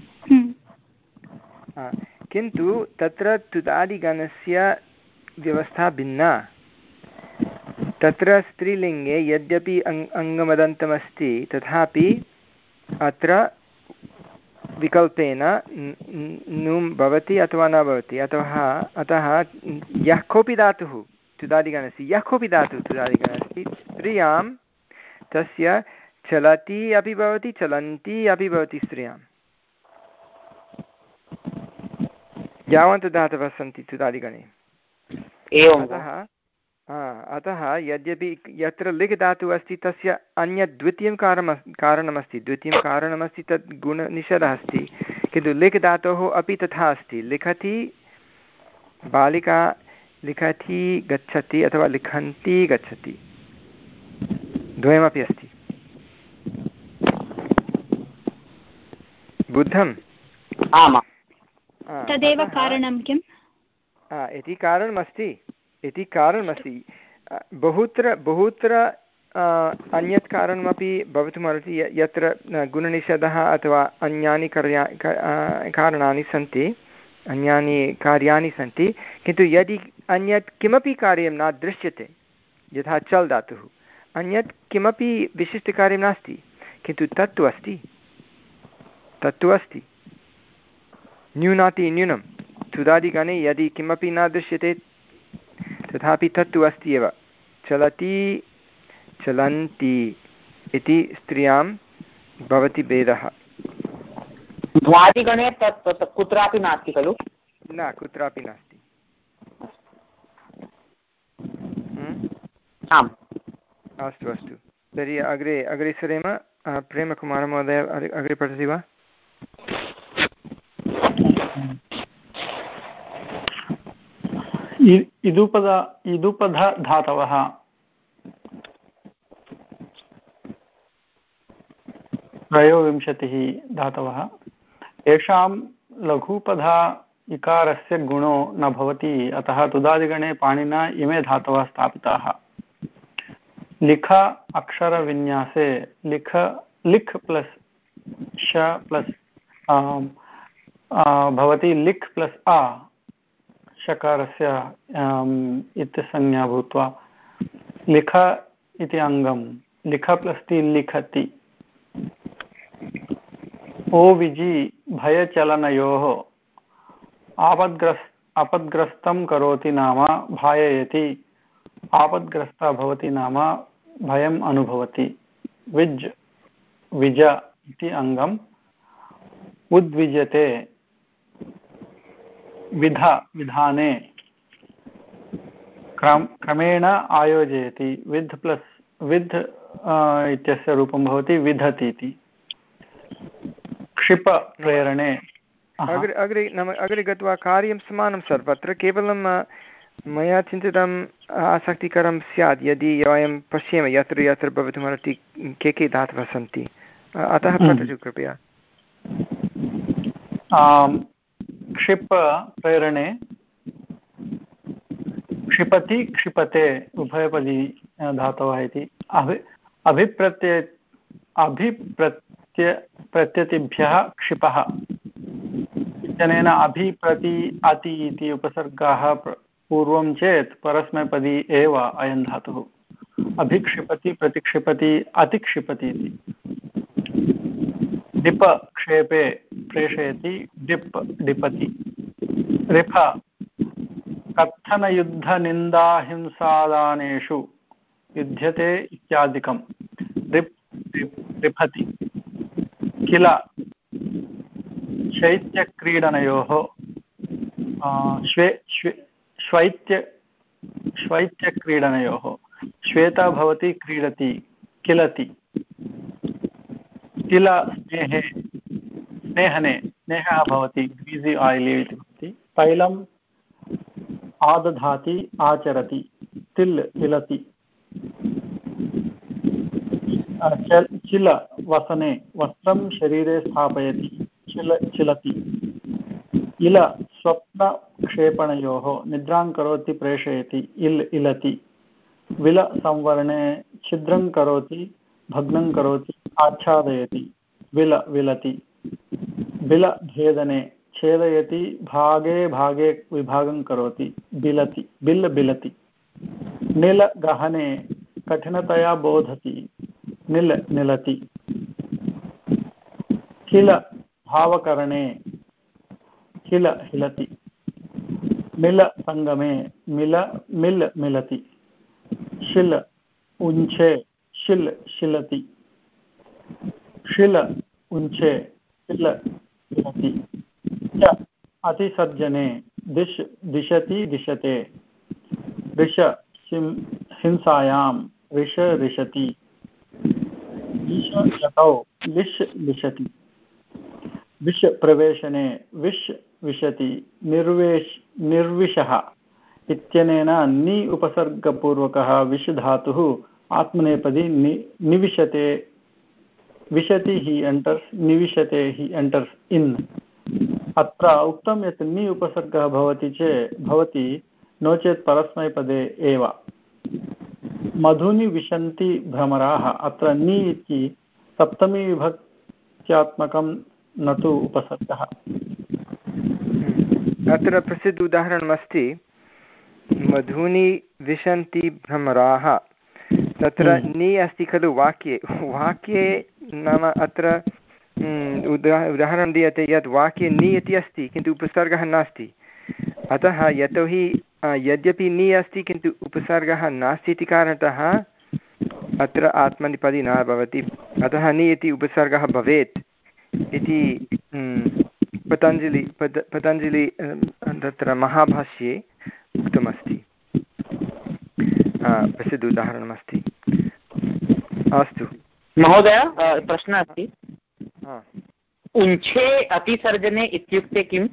किन्तु तत्र तुदादिगणस्य व्यवस्था भिन्ना तत्र स्त्रीलिङ्गे यद्यपि अङ् अङ्गमदन्तमस्ति तथापि अत्र विकल्पेन नुं भवति अथवा न भवति अतः अतः यः कोऽपि धातुः तुदादिगणस्य यः कोऽपि धातुः तुदादिगणस्य स्त्रियां तस्य चलति अपि भवति चलन्ति अपि भवति स्त्रियां यावन्तः धातवः सन्ति तुदादिगणे अतः अतः यद्यपि यत्र लिख् धातुः अस्ति तस्य अन्यत् द्वितीयं कारणम् कारणमस्ति द्वितीयं कारणमस्ति तद् गुणनिषेधः अस्ति किन्तु लिख् धातोः अपि तथा अस्ति लिखति बालिका लिखति गच्छति अथवा लिखन्ति गच्छति द्वयमपि अस्ति बुद्धम् आमां तदेव कारणं किम् इति कारणमस्ति इति कारणमस्ति बहुत्र बहुत्र अन्यत् कारणमपि भवितुमर्हति यत्र गुणनिषेधः अथवा अन्यानि कार्या कारणानि सन्ति अन्यानि कार्याणि सन्ति किन्तु यदि अन्यत् किमपि कार्यं न दृश्यते यथा चल् धातुः अन्यत् किमपि विशिष्टकार्यं नास्ति किन्तु तत्तु अस्ति तत्तु अस्ति न्यूनाति न्यूनं तुदादिगणे यदि किमपि न दृश्यते तथापि तत्तु अस्ति एव चलति चलन्ति इति स्त्रियां भवति भेदः भ्वादिगणे तत् तत् कुत्रापि नास्ति खलु न कुत्रापि नास्ति आम् अस्तु अस्तु तर्हि अग्रे अग्रे सरेम प्रेमकुमारमहोदय अग्रे पठति वा इदुपद इदुपध धातवः त्रयोविंशतिः धातवः येषां लघुपधा इकारस्य गुणो न भवति अतः तुदादिगणे पाणिना इमे धातवः स्थापिताः लिख अक्षरविन्यासे लिख लिख् प्लस् श प्लस् भवति लिख् प्लस् आ शकारस्य इत्यसंज्ञा भूत्वा लिख इति अङ्गं लिख प्लस् ति लिखति ओ विजि भयचलनयोः आपद्ग्रस् आपद्ग्रस्तं करोति नाम भाययति आपद्ग्रस्ता भवति नाम भयम् अनुभवति विज् विज इति अङ्गम् उद्विजते विध विधाने क्रम क्रमेण आयोजयति विद् प्लस् विद् इत्यस्य रूपं भवति विधति इति क्षिप प्रेरणे अग्रे अग्रे नाम अग्रे गत्वा कार्यं समानं सर्वत्र केवलं मया चिन्तितम् आसक्तिकरं स्यात् यदि वयं पश्येम यत्र यत्र भवितुमर्हति के के धातवः सन्ति अतः पठतु कृपया क्षिप प्रेरणे क्षिपति क्षिपते उभयपदी धातवः इति अभि अभिप्रत्यय अभिप्र प्रत्य प्रत्यतिभ्यः क्षिपः इत्यनेन अभि प्रति अति इति उपसर्गाः पूर्वं चेत् परस्मैपदी एव अयं धातुः। अभिक्षिपति प्रतिक्षिपति अतिक्षिपति इति। डिप क्षेपे प्रेषयति डिप् डिपति। रिफ कथनयुद्धनिन्दाहिंसादानेषु युध्यते इत्यादिकं रिप् रिफति। किल शैत्यक्रीडनयोः श्वे श्वे श्वैत्य श्वैत्यक्रीडनयोः श्वेता भवति क्रीडति किलति। किल स्नेहे स्नेहने स्नेहः भवति ग्रीज़ि आयिलि इति भवति। तैलम् आदधाति आचरति तिल् तिलति। चिल वसने वस्त्रं शरीरे स्थापयति चिल चिलति। इल स्वप्नक्षेपणयोः निद्रां करोति प्रेषयति इल् इलति। विल संवरणे छिद्रं करोति भग्नं करोति आच्छादयति विल विलति। बिल भेदने छेदयति भागे भागे विभागं करोति बिलति बिल बिलति। निल गहने कठिनतया बोधति निल निलति। किल भावकरणे किल हिलति। मिल संगमे मिल मिल मिलति। शिल उंचे शिल शिलति। शिल उंचे शिल शिलति। च अतिसर्जने दिश दिशति दिशते। ऋष हिंसायां ऋष ऋषति। ईश यतौ लिश लिशति। विष प्रवेशने विष विशति। निर्वेश निर्विशः इत्यनेन नि उपसर्गपूर्वकः विष धातुः आत्मनेपदी नि निविशते विशति हि एंटर्स निविशते हि एंटर्स इन। अत्र उक्तं यत् नि उपसर्गः भवति चेत् भवति नो चेत् परस्मैपदे एव। मधुनि विशन्ति भ्रमराः अत्र नि इति सप्तमी विभक्त्यात्मकं न तु उपसर्गः। अत्र प्रसिद्ध उदाहरणमस्ति मधूनि विशन्ति भ्रमराः। तत्र नि अस्ति खलु वाक्ये वाक्ये नाम अत्र उदा उदाहरणं दीयते यत् वाक्ये नि इति अस्ति किन्तु उपसर्गः नास्ति। अतः यतोहि यद्यपि नि अस्ति किन्तु उपसर्गः नास्ति इति कारणतः अत्र आत्मनेपदी न भवति। अतः नि इति उपसर्गः भवेत् इति पतञ्जलि पद पतञ्जलि तत्र महाभाष्ये उक्तमस्ति। प्रसिद्ध उदाहरणमस्ति। अस्तु महोदय प्रश्नः अस्ति। उञ्छे अतिसर्जने इत्युक्ते किम्?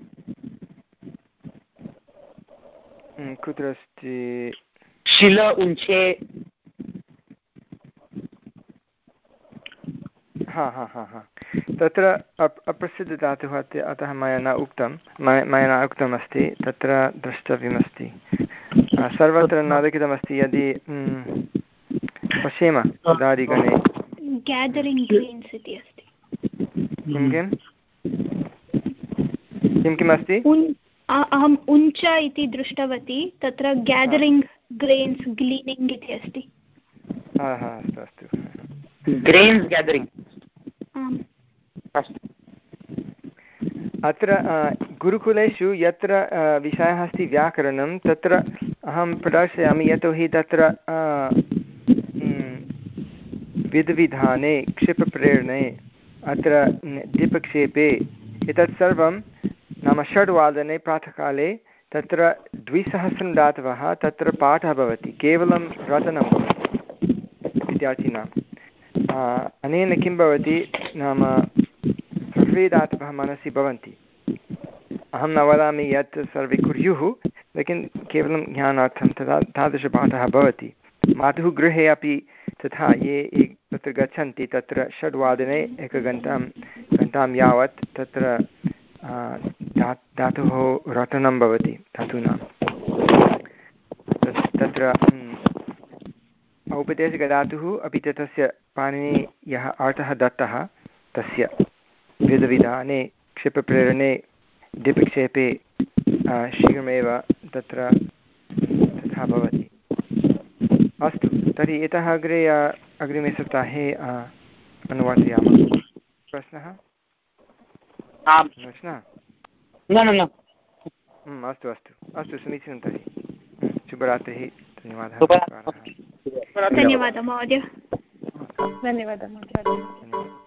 कुत्र अस्ति? शिल उञ्छे। हा हा हा हा तत्र अप्रसिद्धधातुः अतः मया न उक्तं मया न उक्तमस्ति। तत्र द्रष्टव्यमस्ति। सर्वत्र न लिखितमस्ति। यदि पश्येम दादिगणे गेदरिङ्ग् ग्रेन्स् इति अस्ति। किं किं किं किम् अस्ति? अहम् उञ्च इति दृष्टवती। तत्र गेदरिङ्ग् ग्रेन्स् ग्लीनिङ्ग् इति अस्ति। हा हा अस्तु अस्तु ग्रेन्स् गेदरिङ्ग्। अत्र गुरुकुलेषु यत्र विषयः अस्ति व्याकरणं तत्र अहं प्रदर्शयामि यतोहि तत्र विधविधाने क्षिपप्रेरणे अत्र दीपक्षेपे एतत् सर्वं नाम षड्वादने प्रातःकाले तत्र द्विसहस्रं धातवः तत्र पाठः भवति। केवलं रचनं भवति विद्यार्थिनाम्। अनेन किं भवति नाम सर्वे धातवः मनसि भवन्ति। अहं न वदामि यत् सर्वे कुर्युः लेकिन् केवलं ज्ञानार्थं तथा तादृशपाठः भवति। मातुः गृहे अपि तथा ये तत्र गच्छन्ति तत्र षड्वादने एकघण्टां घण्टां यावत् तत्र धा धातुः रटनं भवति धातूनां। तत्र औपदेशिकधातुः अपि च तस्य पाणिनि यः अर्थः दत्तः तस्य विधविधाने क्षिप्रप्रेरणे डिपिक्षेपे शीघ्रमेव तत्र तथा भवति। अस्तु, तर्हि इतः अग्रे अग्रिमे सप्ताहे अनुवर्तयामः। प्रश्नः? अस्तु अस्तु अस्तु समीचीनं। तर्हि शुभरात्रिः। धन्यवादः। धन्यवादः महोदय। धन्यवादः महोदय।